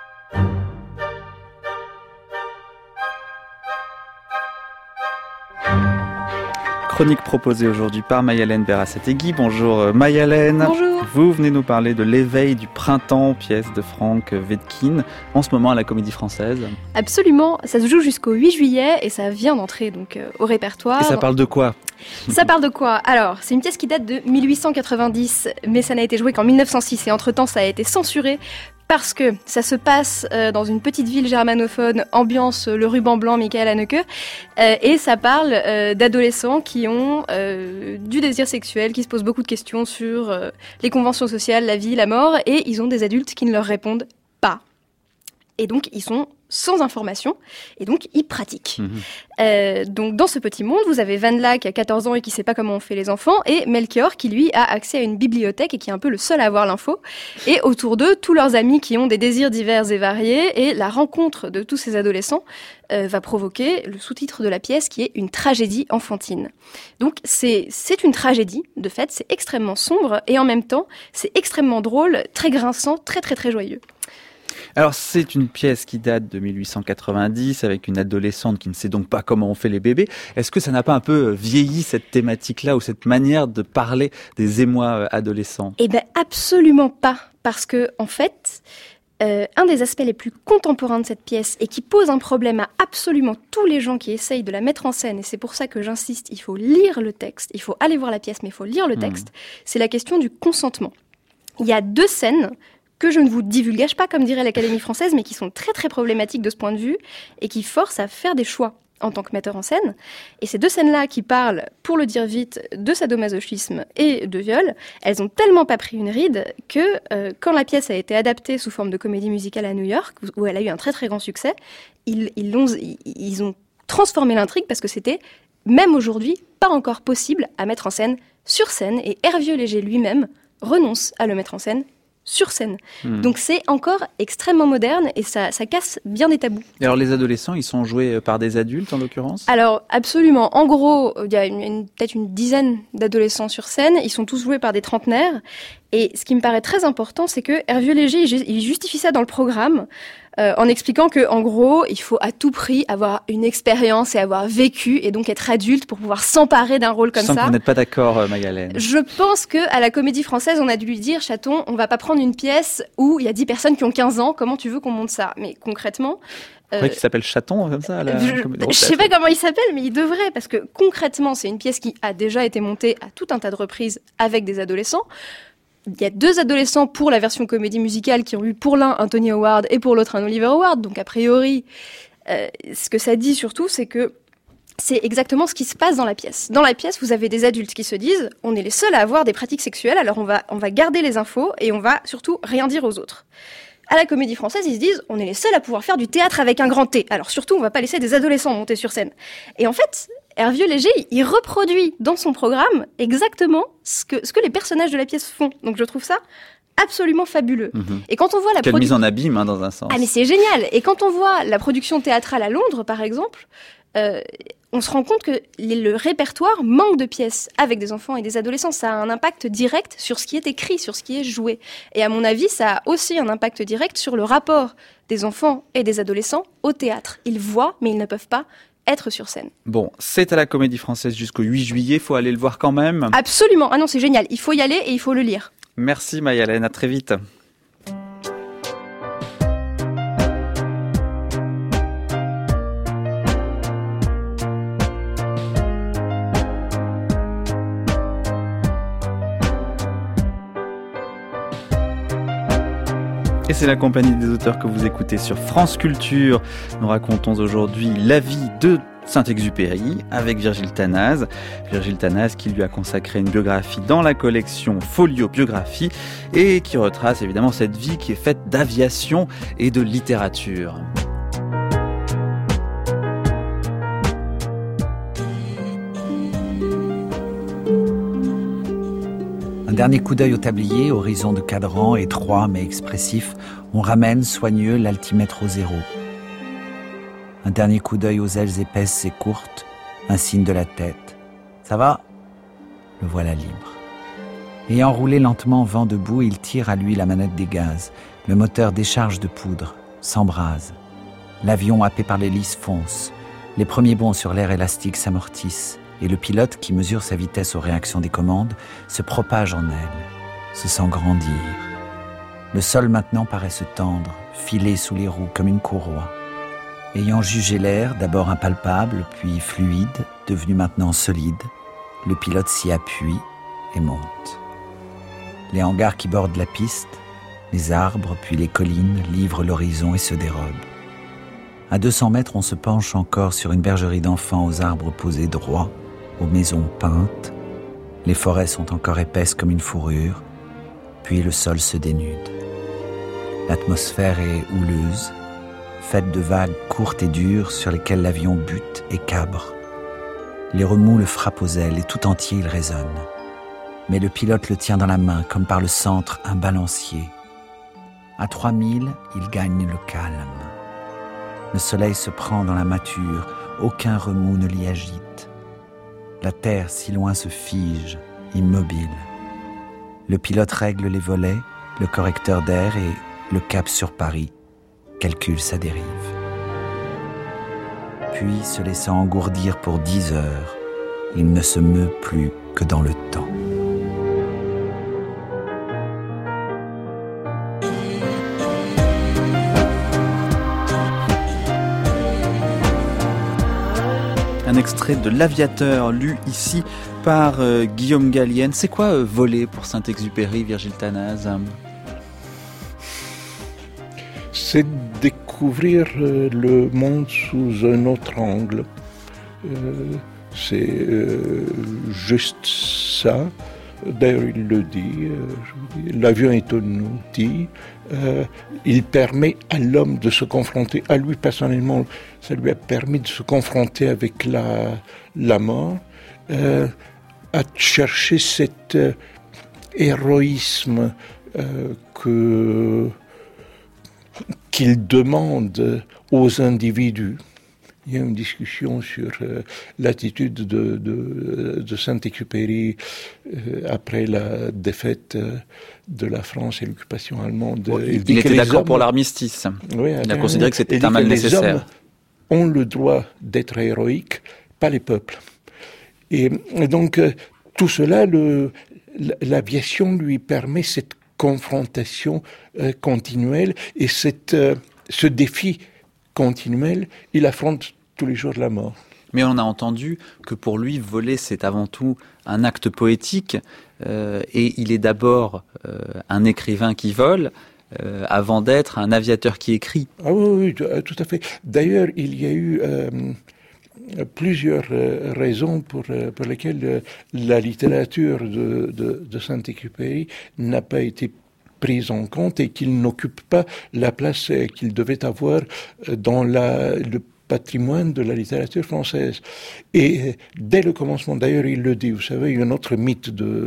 Chronique proposée aujourd'hui par Mayalène Berasategui. Bonjour Mayalène. Bonjour. Vous venez nous parler de L'éveil du printemps, pièce de Frank Wedekind, en ce moment à la Comédie Française. Absolument, ça se joue jusqu'au 8 juillet et ça vient d'entrer donc au répertoire. Et ça parle de quoi ? Ça parle de quoi ? Alors, c'est une pièce qui date de 1890, mais ça n'a été joué qu'en 1906 et entre-temps ça a été censuré parce que ça se passe dans une petite ville germanophone, ambiance le ruban blanc Michael Haneke, et ça parle d'adolescents qui ont du désir sexuel, qui se posent beaucoup de questions sur les conventions sociales, la vie, la mort, et ils ont des adultes qui ne leur répondent pas. Et donc, ils sont sans information, et donc ils pratiquent. Donc dans ce petit monde, vous avez Van La qui a 14 ans et qui ne sait pas comment on fait les enfants, et Melchior qui lui a accès à une bibliothèque et qui est un peu le seul à avoir l'info, et autour d'eux, tous leurs amis qui ont des désirs divers et variés, et la rencontre de tous ces adolescents va provoquer le sous-titre de la pièce qui est une tragédie enfantine. Donc c'est une tragédie, de fait, c'est extrêmement sombre, et en même temps, c'est extrêmement drôle, très grinçant, très très très joyeux. Alors c'est une pièce qui date de 1890 avec une adolescente qui ne sait donc pas comment on fait les bébés. Est-ce que ça n'a pas un peu vieilli cette thématique-là ou cette manière de parler des émois adolescents ? Eh bien absolument pas, parce que en fait, un des aspects les plus contemporains de cette pièce et qui pose un problème à absolument tous les gens qui essayent de la mettre en scène, et c'est pour ça que j'insiste, il faut lire le texte, il faut aller voir la pièce mais il faut lire le texte, c'est la question du consentement. Il y a 2 scènes que je ne vous divulgage pas, comme dirait l'Académie française, mais qui sont très très problématiques de ce point de vue et qui forcent à faire des choix en tant que metteur en scène. Et ces 2 scènes-là qui parlent, pour le dire vite, de sadomasochisme et de viol, elles ont tellement pas pris une ride que quand la pièce a été adaptée sous forme de comédie musicale à New York, où elle a eu un très très grand succès, ils ont transformé l'intrigue parce que c'était, même aujourd'hui, pas encore possible à mettre en scène sur scène, et Hervieux Léger lui-même renonce à le mettre en scène sur scène. Donc c'est encore extrêmement moderne et ça casse bien des tabous. Et alors les adolescents, ils sont joués par des adultes en l'occurrence ? Alors absolument. En gros, il y a peut-être une dizaine d'adolescents sur scène. Ils sont tous joués par des trentenaires. Et ce qui me paraît très important, c'est que Hervieux Léger, il justifie ça dans le programme en expliquant que, en gros, il faut à tout prix avoir une expérience et avoir vécu et donc être adulte pour pouvoir s'emparer d'un rôle comme ça. Je sens que vous n'êtes pas d'accord, Mayalène. Je pense que à la Comédie Française, on a dû lui dire, chaton, on va pas prendre une pièce où il y a 10 personnes qui ont 15 ans. Comment tu veux qu'on monte ça ? Mais concrètement, Vous croyez qu'il s'appelle Chaton comme ça je sais pas comment il s'appelle, mais il devrait, parce que concrètement, c'est une pièce qui a déjà été montée à tout un tas de reprises avec des adolescents. Il y a 2 adolescents pour la version comédie musicale qui ont eu pour l'un un Tony Award et pour l'autre un Oliver Award. Donc a priori, ce que ça dit surtout, c'est que c'est exactement ce qui se passe dans la pièce. Dans la pièce, vous avez des adultes qui se disent « on est les seuls à avoir des pratiques sexuelles, alors on va garder les infos et on va surtout rien dire aux autres ». À la Comédie Française, ils se disent « on est les seuls à pouvoir faire du théâtre avec un grand T, alors surtout on va pas laisser des adolescents monter sur scène ». Et en fait, Hervieux Léger, il reproduit dans son programme exactement ce que les personnages de la pièce font. Donc je trouve ça absolument fabuleux. Et quand on voit Quelle mise en abîme, hein, dans un sens. Ah mais c'est génial. Et quand on voit la production théâtrale à Londres, par exemple, on se rend compte que le répertoire manque de pièces avec des enfants et des adolescents. Ça a un impact direct sur ce qui est écrit, sur ce qui est joué. Et à mon avis, ça a aussi un impact direct sur le rapport des enfants et des adolescents au théâtre. Ils voient, mais ils ne peuvent pas être sur scène. Bon, c'est à la Comédie Française jusqu'au 8 juillet, faut aller le voir quand même. Absolument. Ah non, c'est génial. Il faut y aller et il faut le lire. Merci Maï-Hélène, à très vite. Et c'est la compagnie des auteurs que vous écoutez sur France Culture. Nous racontons aujourd'hui la vie de Saint-Exupéry avec Virgile Tanaz. Virgile Tanaz qui lui a consacré une biographie dans la collection Folio Biographie et qui retrace évidemment cette vie qui est faite d'aviation et de littérature. Un dernier coup d'œil au tablier, horizon de cadran étroit mais expressif, on ramène soigneux l'altimètre au zéro. Un dernier coup d'œil aux ailes épaisses et courtes, un signe de la tête. Ça va ? Le voilà libre. Ayant roulé lentement vent debout, il tire à lui la manette des gaz. Le moteur décharge de poudre, s'embrase. L'avion happé par l'hélice fonce. Les premiers bonds sur l'air élastique s'amortissent. Et le pilote, qui mesure sa vitesse aux réactions des commandes, se propage en elle, se sent grandir. Le sol maintenant paraît se tendre, filé sous les roues comme une courroie. Ayant jugé l'air, d'abord impalpable, puis fluide, devenu maintenant solide, le pilote s'y appuie et monte. Les hangars qui bordent la piste, les arbres, puis les collines livrent l'horizon et se dérobent. À 200 mètres, on se penche encore sur une bergerie d'enfants aux arbres posés droits, aux maisons peintes. Les forêts sont encore épaisses comme une fourrure, puis le sol se dénude. L'atmosphère est houleuse, faite de vagues courtes et dures sur lesquelles l'avion bute et cabre. Les remous le frappent aux ailes et tout entier il résonne. Mais le pilote le tient dans la main comme par le centre un balancier. À 3000, il gagne le calme. Le soleil se prend dans la mâture, aucun remous ne l'y agite. La terre si loin se fige, immobile. Le pilote règle les volets, le correcteur d'air et le cap sur Paris calcule sa dérive. Puis, se laissant engourdir pour 10 heures, il ne se meut plus que dans le temps. Un extrait de L'Aviateur, lu ici par Guillaume Gallienne. C'est quoi voler pour Saint-Exupéry, Virgile Tanaz ? C'est découvrir le monde sous un autre angle. C'est juste ça. D'ailleurs, il le dit. L'avion est un outil. Il permet à l'homme de se confronter, à lui personnellement, ça lui a permis de se confronter avec la mort, à chercher cet héroïsme qu'il demande aux individus. Il y a une discussion sur l'attitude de Saint-Exupéry après la défaite de la France et l'occupation allemande. Il était d'accord pour l'armistice. Oui, il a considéré que c'était un mal nécessaire. Les hommes ont le droit d'être héroïques, pas les peuples. Et donc, tout cela, l'aviation lui permet cette confrontation continuelle et ce défi continuel, il affronte tous les jours de la mort. Mais on a entendu que pour lui, voler, c'est avant tout un acte poétique, et il est d'abord un écrivain qui vole, avant d'être un aviateur qui écrit. Ah oui, tout à fait. D'ailleurs, il y a eu plusieurs raisons pour lesquelles la littérature de Saint-Exupéry n'a pas été prise en compte et qu'il n'occupe pas la place qu'il devait avoir dans le patrimoine de la littérature française. Et dès le commencement, d'ailleurs, il le dit, vous savez, un autre mythe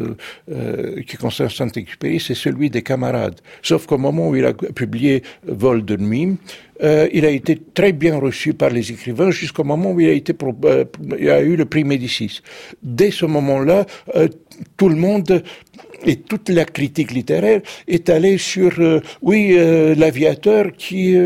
qui concerne Saint-Exupéry, c'est celui des camarades. Sauf qu'au moment où il a publié Vol de nuit, il a été très bien reçu par les écrivains jusqu'au moment où il a eu le prix Médicis. Dès ce moment-là, tout le monde et toute la critique littéraire est allée sur, l'aviateur qui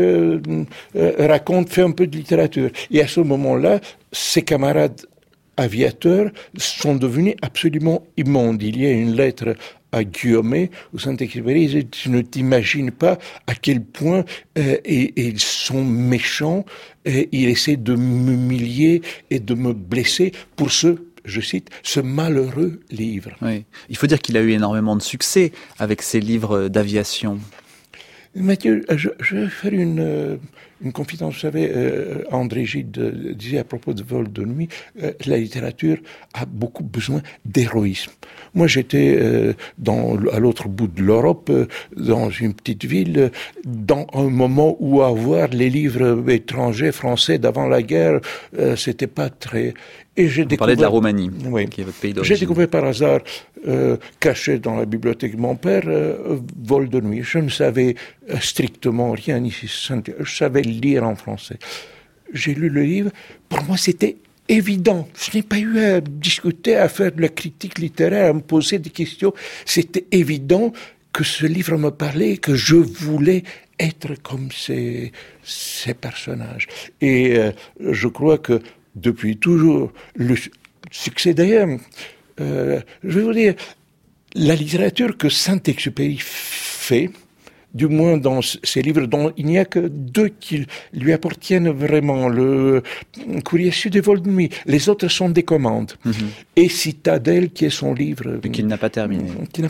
fait un peu de littérature. Et à ce moment-là, ses camarades aviateurs sont devenus absolument immondes. Il y a une lettre à Guillaumet, où Saint-Exupéry dit « Tu ne t'imagines pas à quel point ils sont méchants, ils essaient de m'humilier et de me blesser pour je cite, ce malheureux livre. » Oui. Il faut dire qu'il a eu énormément de succès avec ses livres d'aviation. Mathieu, je vais faire une confidence. Vous savez, André Gide disait à propos de Vol de nuit, la littérature a beaucoup besoin d'héroïsme. Moi, j'étais à l'autre bout de l'Europe, dans une petite ville, dans un moment où avoir les livres étrangers français d'avant la guerre, c'était pas très... Vous parlez de la Roumanie, oui, qui est votre pays d'origine. J'ai découvert par hasard, caché dans la bibliothèque de mon père, Vol de nuit. Je ne savais strictement rien ici. Je savais lire en français. J'ai lu le livre. Pour moi, c'était évident. Je n'ai pas eu à discuter, à faire de la critique littéraire, à me poser des questions. C'était évident que ce livre me parlait, que je voulais être comme ces personnages. Et je crois que depuis toujours, le succès d'ailleurs, je vais vous dire, la littérature que Saint-Exupéry fait, du moins dans ses livres dont il n'y a que 2 qui lui appartiennent vraiment, le Courrier Sud et Vol de nuit. Les autres sont des commandes. Mm-hmm. Et Citadelle, qui est son livre... Mais qu'il n'a pas terminé.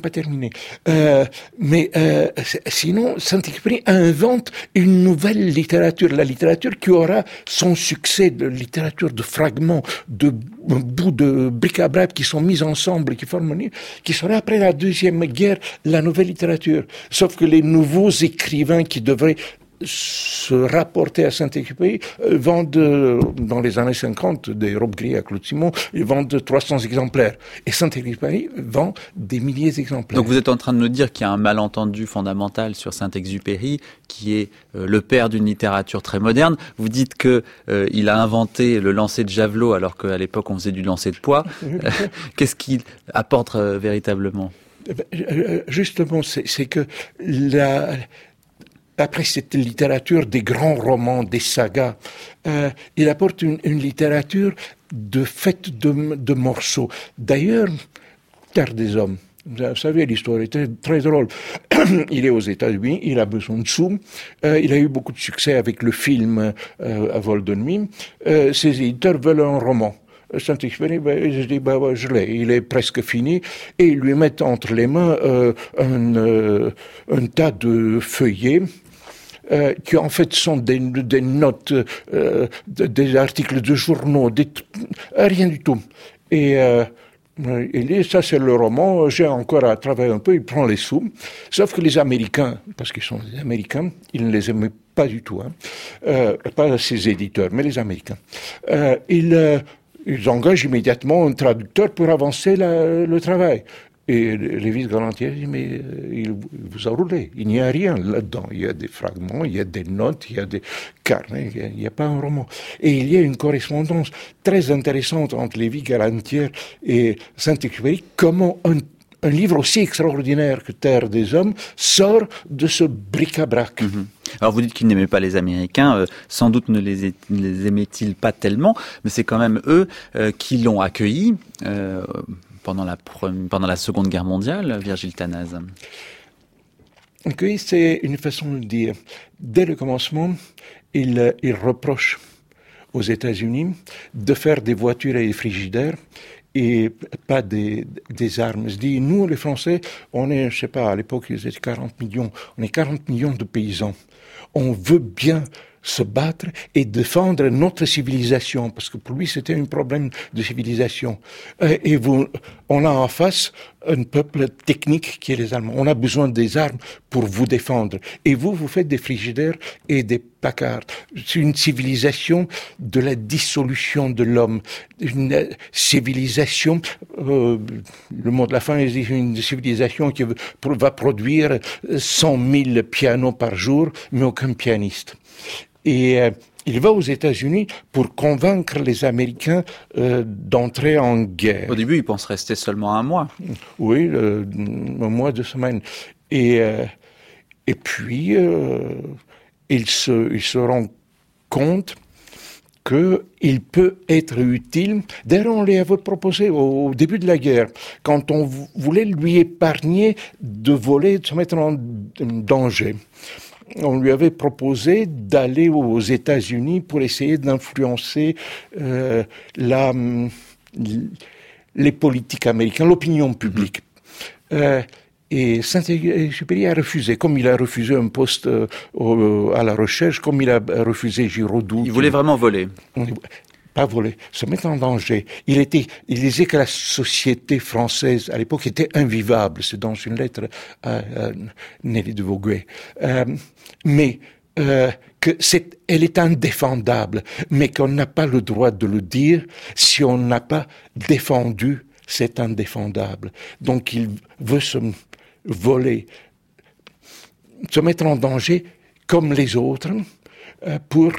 Sinon, Saint-Exupéry invente une nouvelle littérature, la littérature qui aura son succès, de littérature de fragments, de bouts de bric-à-brac qui sont mis ensemble, qui forment un livre, qui sera après la Deuxième Guerre la nouvelle littérature. Sauf que les nouveaux écrivains qui devraient se rapporter à Saint-Exupéry vendent, dans les années 50, des robes gris à Claude Simon, ils vendent 300 exemplaires. Et Saint-Exupéry vend des milliers d'exemplaires. Donc vous êtes en train de nous dire qu'il y a un malentendu fondamental sur Saint-Exupéry, qui est le père d'une littérature très moderne. Vous dites que il a inventé le lancer de javelot, alors qu'à l'époque on faisait du lancer de poids. Qu'est-ce qu'il apporte véritablement ? Justement, c'est que après cette littérature des grands romans, des sagas, il apporte une littérature faite de morceaux. D'ailleurs, Terre des hommes, vous savez, l'histoire est très, très drôle. Il est aux États-Unis, il a besoin de sous, il a eu beaucoup de succès avec le film à Vol de nuit. Ses éditeurs veulent un roman. Saint-Exupéry, je dis, je l'ai, il est presque fini, et ils lui mettent entre les mains un tas de feuillets, qui en fait sont des notes, des articles de journaux, rien du tout. Et il dit, ça c'est le roman, j'ai encore à travailler un peu, il prend les sous. Sauf que les Américains, parce qu'ils sont des Américains, ils ne les aimaient pas du tout, pas ses éditeurs, mais les Américains. Ils engagent immédiatement un traducteur pour avancer le travail. Et Lévis-Galantier dit, mais il vous a roulé. Il n'y a rien là-dedans. Il y a des fragments, il y a des notes, il y a des carnets, il n'y a pas un roman. Et il y a une correspondance très intéressante entre Lévis-Galantier et Saint-Exupéry. Comment un livre aussi extraordinaire que Terre des hommes sort de ce bric-à-brac. Mmh. Alors vous dites qu'il n'aimait pas les Américains, sans doute ne les aimait-il pas tellement, mais c'est quand même eux qui l'ont accueilli pendant la Seconde Guerre mondiale, Virgile Tanaz. Accueilli, c'est une façon de dire. Dès le commencement, il reproche aux États-Unis de faire des voitures et des frigidaires et pas des armes. Il se dit, nous les Français, on est, je sais pas, à l'époque ils étaient 40 millions, on est 40 millions de paysans. On veut bien se battre et défendre notre civilisation, parce que pour lui c'était un problème de civilisation. On a en face un peuple technique qui est les Allemands. On a besoin des armes pour vous défendre. Et vous faites des frigidaires et des placards. C'est une civilisation de la dissolution de l'homme. Une civilisation, le mot de la fin, est une civilisation qui va produire 100 000 pianos par jour, mais aucun pianiste. Et il va aux États-Unis pour convaincre les Américains d'entrer en guerre. Au début, il pense rester seulement un mois. Oui, un mois, 2 semaines. Et puis, il se rend compte qu'il peut être utile. D'ailleurs, on lui avait proposé au début de la guerre, quand on voulait lui épargner de voler, de se mettre en danger. On lui avait proposé d'aller aux États-Unis pour essayer d'influencer les politiques américaines, l'opinion publique. Et Saint-Exupéry a refusé, comme il a refusé un poste à la recherche, comme il a refusé Giraudoux. Il voulait vraiment voler. Pas voler, se mettre en danger. Il disait que la société française, à l'époque, était invivable. C'est dans une lettre à Nelly de Vogüé. Mais elle est indéfendable, mais qu'on n'a pas le droit de le dire si on n'a pas défendu cet indéfendable. Donc il veut se voler, se mettre en danger comme les autres pour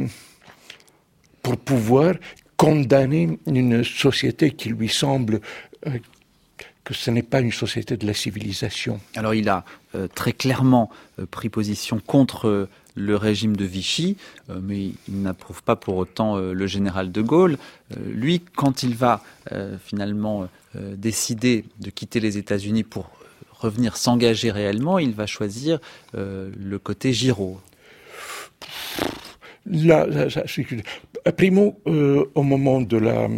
pouvoir condamner une société qui lui semble que ce n'est pas une société de la civilisation. Alors il a très clairement pris position contre le régime de Vichy, mais il n'approuve pas pour autant le général de Gaulle. Lui, quand il va finalement décider de quitter les États-Unis pour revenir s'engager réellement, il va choisir le côté Giraud. Primo, au moment de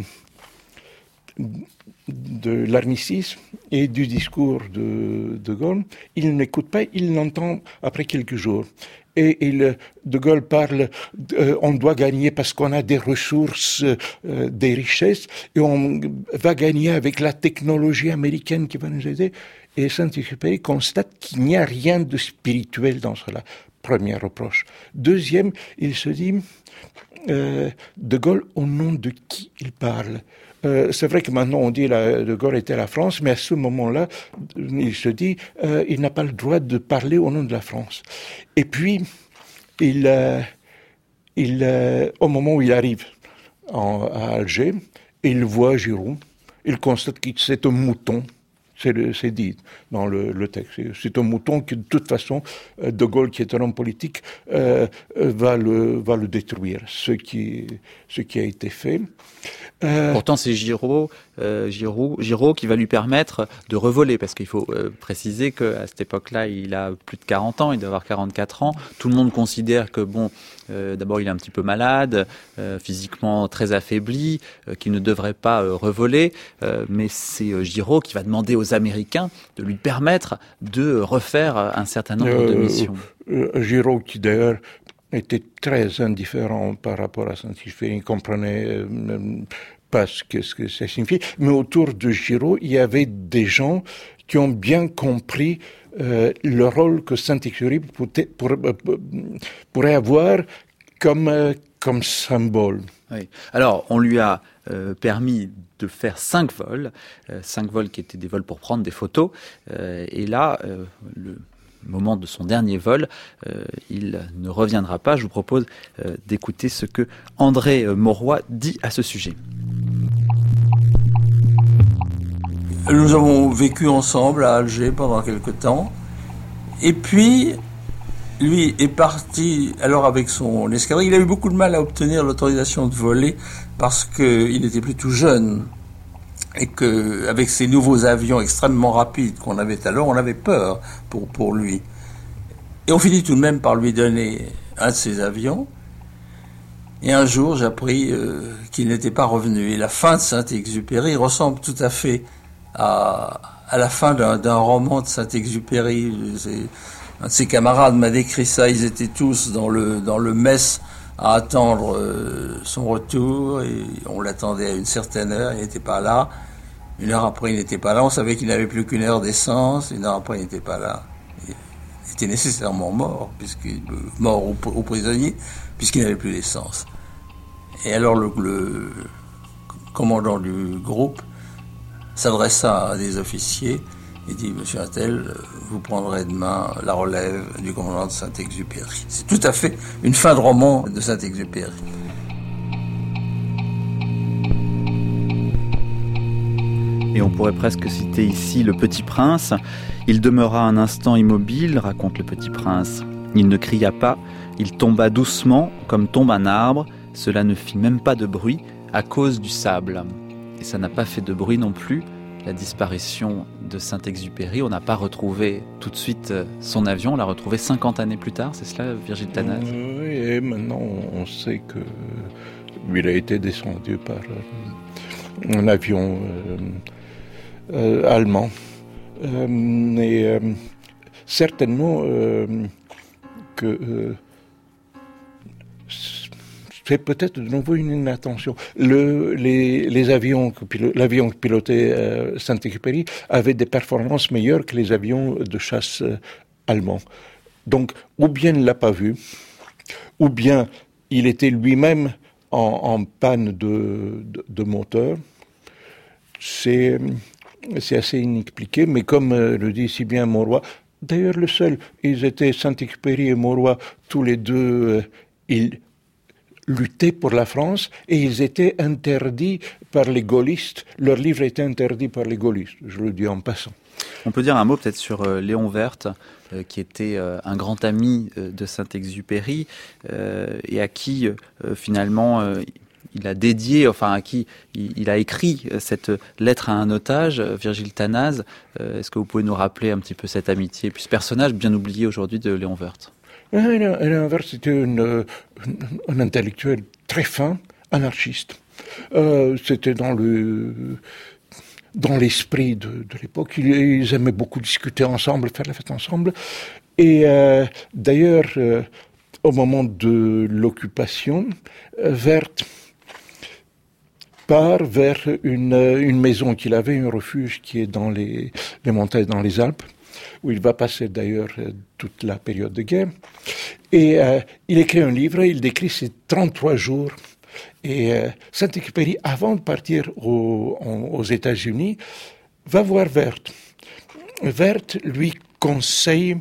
l'armistice et du discours de Gaulle, il n'écoute pas, il l'entend après quelques jours. Et de Gaulle parle, on doit gagner parce qu'on a des ressources, des richesses, et on va gagner avec la technologie américaine qui va nous aider. Et Saint-Exupéry constate qu'il n'y a rien de spirituel dans cela. Premier reproche. Deuxième, il se dit, de Gaulle, au nom de qui il parle? C'est vrai que maintenant on dit de Gaulle était la France, mais à ce moment-là, il se dit, il n'a pas le droit de parler au nom de la France. Et puis, au moment où il arrive à Alger, il voit Giraud, il constate que c'est un mouton. C'est dit dans le texte. C'est un mouton que, de toute façon, de Gaulle, qui est un homme politique, va le détruire. Ce qui a été fait. Pourtant, c'est Giraud qui va lui permettre de revoler, parce qu'il faut préciser qu'à cette époque-là, il a plus de 40 ans, il doit avoir 44 ans. Tout le monde considère que, d'abord, il est un petit peu malade, physiquement très affaibli, qu'il ne devrait pas revoler, mais c'est Giraud qui va demander aux Américains de lui permettre de refaire un certain nombre de missions. Giraud, qui d'ailleurs était très indifférent par rapport à Saint-Exupéry, il ne comprenait pas ce que ça signifie, mais autour de Giraud, il y avait des gens qui ont bien compris le rôle que Saint-Exupéry pourrait avoir comme symbole. Oui. Alors, on lui a permis de faire 5 vols qui étaient des vols pour prendre des photos, et là, le moment de son dernier vol, il ne reviendra pas. Je vous propose d'écouter ce que André Mauroy dit à ce sujet. Nous avons vécu ensemble à Alger pendant quelque temps, et puis lui est parti alors avec son escadrille. Il a eu beaucoup de mal à obtenir l'autorisation de voler parce qu'il n'était plus tout jeune, et qu'avec ces nouveaux avions extrêmement rapides qu'on avait alors, on avait peur pour lui. Et on finit tout de même par lui donner un de ces avions. Et un jour, j'ai appris qu'il n'était pas revenu. Et la fin de Saint-Exupéry ressemble tout à fait à la fin d'un roman de Saint-Exupéry. C'est Un de ses camarades m'a décrit ça, ils étaient tous dans le mess à attendre son retour, et on l'attendait à une certaine heure, il n'était pas là. Une heure après, il n'était pas là, on savait qu'il n'avait plus qu'une heure d'essence, une heure après, il n'était pas là. Il était nécessairement mort, mort au prisonnier, puisqu'il n'avait plus d'essence. Et alors le commandant du groupe s'adressa à des officiers et dit: Monsieur Attel, vous prendrez demain la relève du commandant de Saint-Exupéry. C'est tout à fait une fin de roman de Saint-Exupéry. Et on pourrait presque citer ici Le Petit Prince. Il demeura un instant immobile, raconte Le Petit Prince. Il ne cria pas, il tomba doucement, comme tombe un arbre. Cela ne fit même pas de bruit à cause du sable. Et ça n'a pas fait de bruit non plus, la disparition de Saint-Exupéry. On n'a pas retrouvé tout de suite son avion, on l'a retrouvé 50 années plus tard, c'est cela, Virgile Tanaz? Oui, et maintenant on sait que il a été descendu par un avion allemand. Et certainement que c'est peut-être de nouveau une inattention. L'avion que pilotait Saint-Exupéry avait des performances meilleures que les avions de chasse allemands. Donc, ou bien il ne l'a pas vu, ou bien il était lui-même en panne de moteur. C'est assez inexpliqué, mais comme le dit si bien Mauroy, d'ailleurs le seul, ils étaient Saint-Exupéry et Mauroy, tous les deux, ils luttaient pour la France et ils étaient interdits par les gaullistes. Leur livre était interdit par les gaullistes, je le dis en passant. On peut dire un mot peut-être sur Léon Werth, qui était un grand ami de Saint-Exupéry et à qui finalement il a dédié, à qui il a écrit cette lettre à un otage, Virgile Tanaz. Est-ce que vous pouvez nous rappeler un petit peu cette amitié et puis ce personnage bien oublié aujourd'hui de Léon Werth? Léon Werth, c'était un intellectuel très fin, anarchiste. C'était dans l'esprit de l'époque. Ils aimaient beaucoup discuter ensemble, faire la fête ensemble. Et d'ailleurs, au moment de l'occupation, Werth part vers une maison qu'il avait, un refuge qui est dans les montagnes, dans les Alpes, où il va passer d'ailleurs toute la période de guerre. Et il écrit un livre, il décrit ses 33 jours. Et Saint-Exupéry, avant de partir aux États-Unis, va voir Werth. Werth lui conseille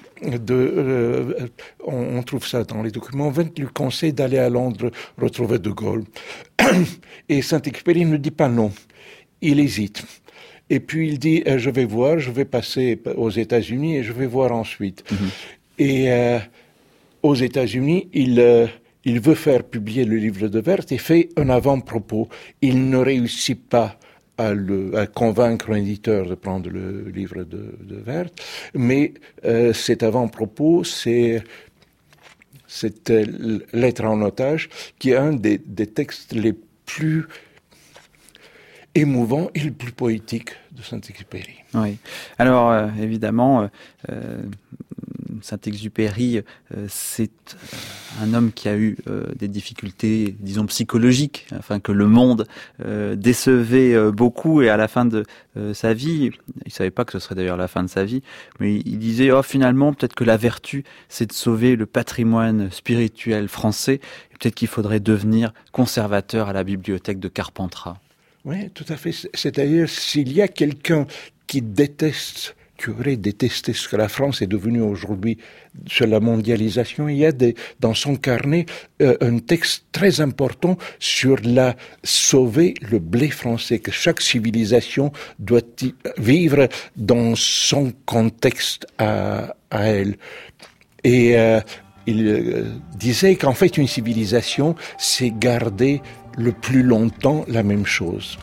on trouve ça dans les documents, Werth lui conseille d'aller à Londres retrouver De Gaulle. Et Saint-Exupéry ne dit pas non, il hésite. Et puis il dit, je vais passer aux États-Unis et je vais voir ensuite. Et aux États-Unis, il veut faire publier le livre de Werth et fait un avant-propos. Il ne réussit pas à convaincre un éditeur de prendre le livre de Werth, mais cet avant-propos, c'est cette lettre en otage, qui est un des textes les plus émouvants et les plus poétiques de Saint-Exupéry. Oui. Alors, évidemment, Saint-Exupéry, c'est un homme qui a eu des difficultés, disons, psychologiques, afin que le monde décevait beaucoup, et à la fin de sa vie, il savait pas que ce serait d'ailleurs la fin de sa vie, mais il disait, finalement, peut-être que la vertu, c'est de sauver le patrimoine spirituel français, et peut-être qu'il faudrait devenir conservateur à la bibliothèque de Carpentras. Oui, tout à fait. C'est-à-dire, s'il y a quelqu'un qui aurait détesté ce que la France est devenue aujourd'hui sur la mondialisation, il y a dans son carnet un texte très important sur sauver le blé français, que chaque civilisation doit vivre dans son contexte à elle. Et il disait qu'en fait une civilisation, c'est garder le plus longtemps la même chose.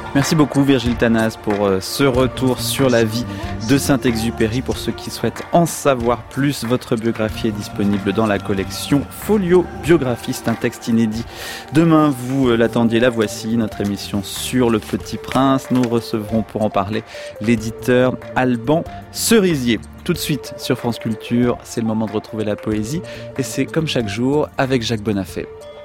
Merci beaucoup Virgile Tanas pour ce retour sur la vie de Saint-Exupéry. Pour ceux qui souhaitent en savoir plus, votre biographie est disponible dans la collection Folio Biographie. C'est un texte inédit. Demain, vous l'attendiez, la voici, notre émission sur Le Petit Prince. Nous recevrons pour en parler l'éditeur Alban Cerisier. Tout de suite sur France Culture, c'est le moment de retrouver la poésie. Et c'est comme chaque jour avec Jacques Bonafé.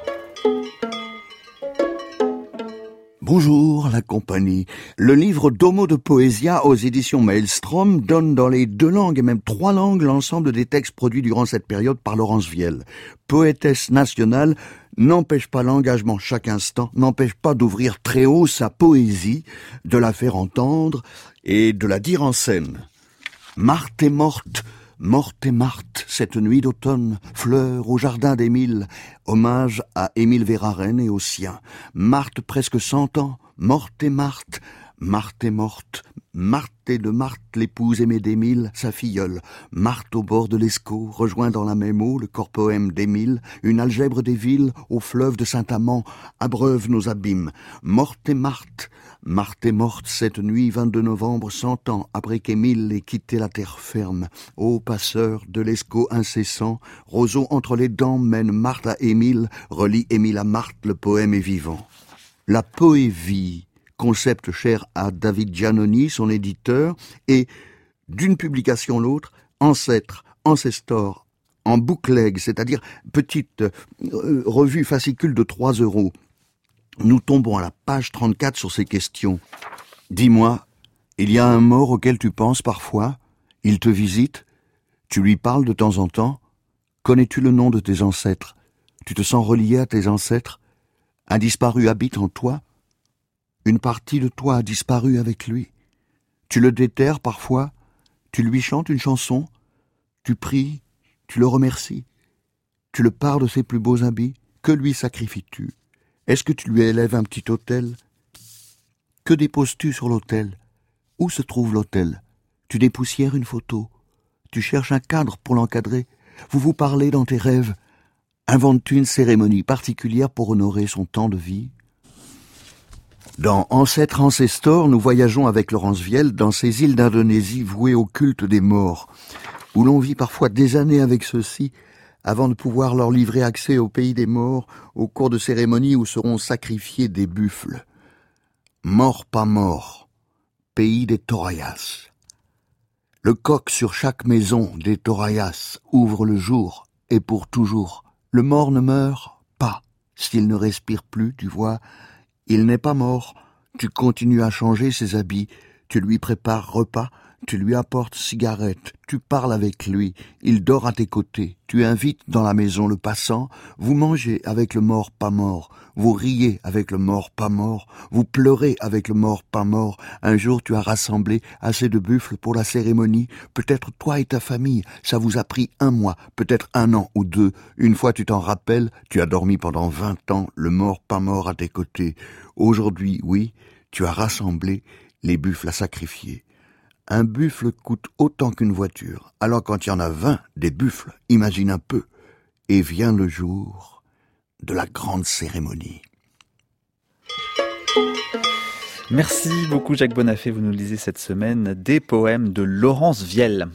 Bonjour la compagnie. Le livre Domo de Poesia aux éditions Maelstrom donne dans les 2 langues et même 3 langues l'ensemble des textes produits durant cette période par Laurence Viel. Poétesse nationale, n'empêche pas l'engagement chaque instant, n'empêche pas d'ouvrir très haut sa poésie, de la faire entendre et de la dire en scène. Marthe est morte, morte est Marthe, cette nuit d'automne, fleur au jardin d'Émile, hommage à Émile Verhaeren et aux siens. Marthe presque 100 ans, morte est Marthe, Marthe est morte, Marthe est de Marthe, l'épouse aimée d'Émile, sa filleule. Marthe au bord de l'Escaut, rejoint dans la même eau le corps poème d'Émile, une algèbre des villes, au fleuve de Saint-Amand, abreuve nos abîmes. Morte est Marthe, Marthe est morte cette nuit 22 novembre, 100 ans après qu'Émile ait quitté la terre ferme. Ô passeur de l'Escaut incessant, roseau entre les dents mène Marthe à Émile, relie Émile à Marthe, le poème est vivant. La poévie, concept cher à David Giannoni, son éditeur, et d'une publication l'autre, Ancêtre, Ancestor, en bookleg, c'est-à-dire petite revue fascicule de 3 €. Nous tombons à la page 34 sur ces questions. Dis-moi, il y a un mort auquel tu penses parfois? Il te visite? Tu lui parles de temps en temps? Connais-tu le nom de tes ancêtres? Tu te sens relié à tes ancêtres? Un disparu habite en toi? Une partie de toi a disparu avec lui. Tu le déterres parfois? Tu lui chantes une chanson? Tu pries? Tu le remercies? Tu le pares de ses plus beaux habits? Que lui sacrifies-tu? Est-ce que tu lui élèves un petit autel? Que déposes-tu sur l'autel? Où se trouve l'autel? Tu dépoussières une photo? Tu cherches un cadre pour l'encadrer? Vous vous parlez dans tes rêves? Inventes-tu une cérémonie particulière pour honorer son temps de vie? Dans Ancêtre Ancestor, nous voyageons avec Laurence Viel dans ces îles d'Indonésie vouées au culte des morts, où l'on vit parfois des années avec ceux-ci avant de pouvoir leur livrer accès au pays des morts au cours de cérémonies où seront sacrifiés des buffles. Mort pas mort, pays des Torayas. Le coq sur chaque maison des Torayas ouvre le jour et pour toujours. Le mort ne meurt pas s'il ne respire plus, tu vois. Il n'est pas mort, tu continues à changer ses habits, tu lui prépares repas, tu lui apportes cigarette, tu parles avec lui, il dort à tes côtés, tu invites dans la maison le passant, vous mangez avec le mort pas mort, vous riez avec le mort pas mort, vous pleurez avec le mort pas mort. Un jour tu as rassemblé assez de buffles pour la cérémonie, peut-être toi et ta famille, ça vous a pris 1 mois, peut-être 1 an ou 2, une fois tu t'en rappelles, tu as dormi pendant 20 ans, le mort pas mort à tes côtés. Aujourd'hui, oui, tu as rassemblé les buffles à sacrifier. Un buffle coûte autant qu'une voiture. Alors quand il y en a 20, des buffles, imagine un peu. Et vient le jour de la grande cérémonie. Merci beaucoup Jacques Bonafé, vous nous lisez cette semaine des poèmes de Laurence Viel.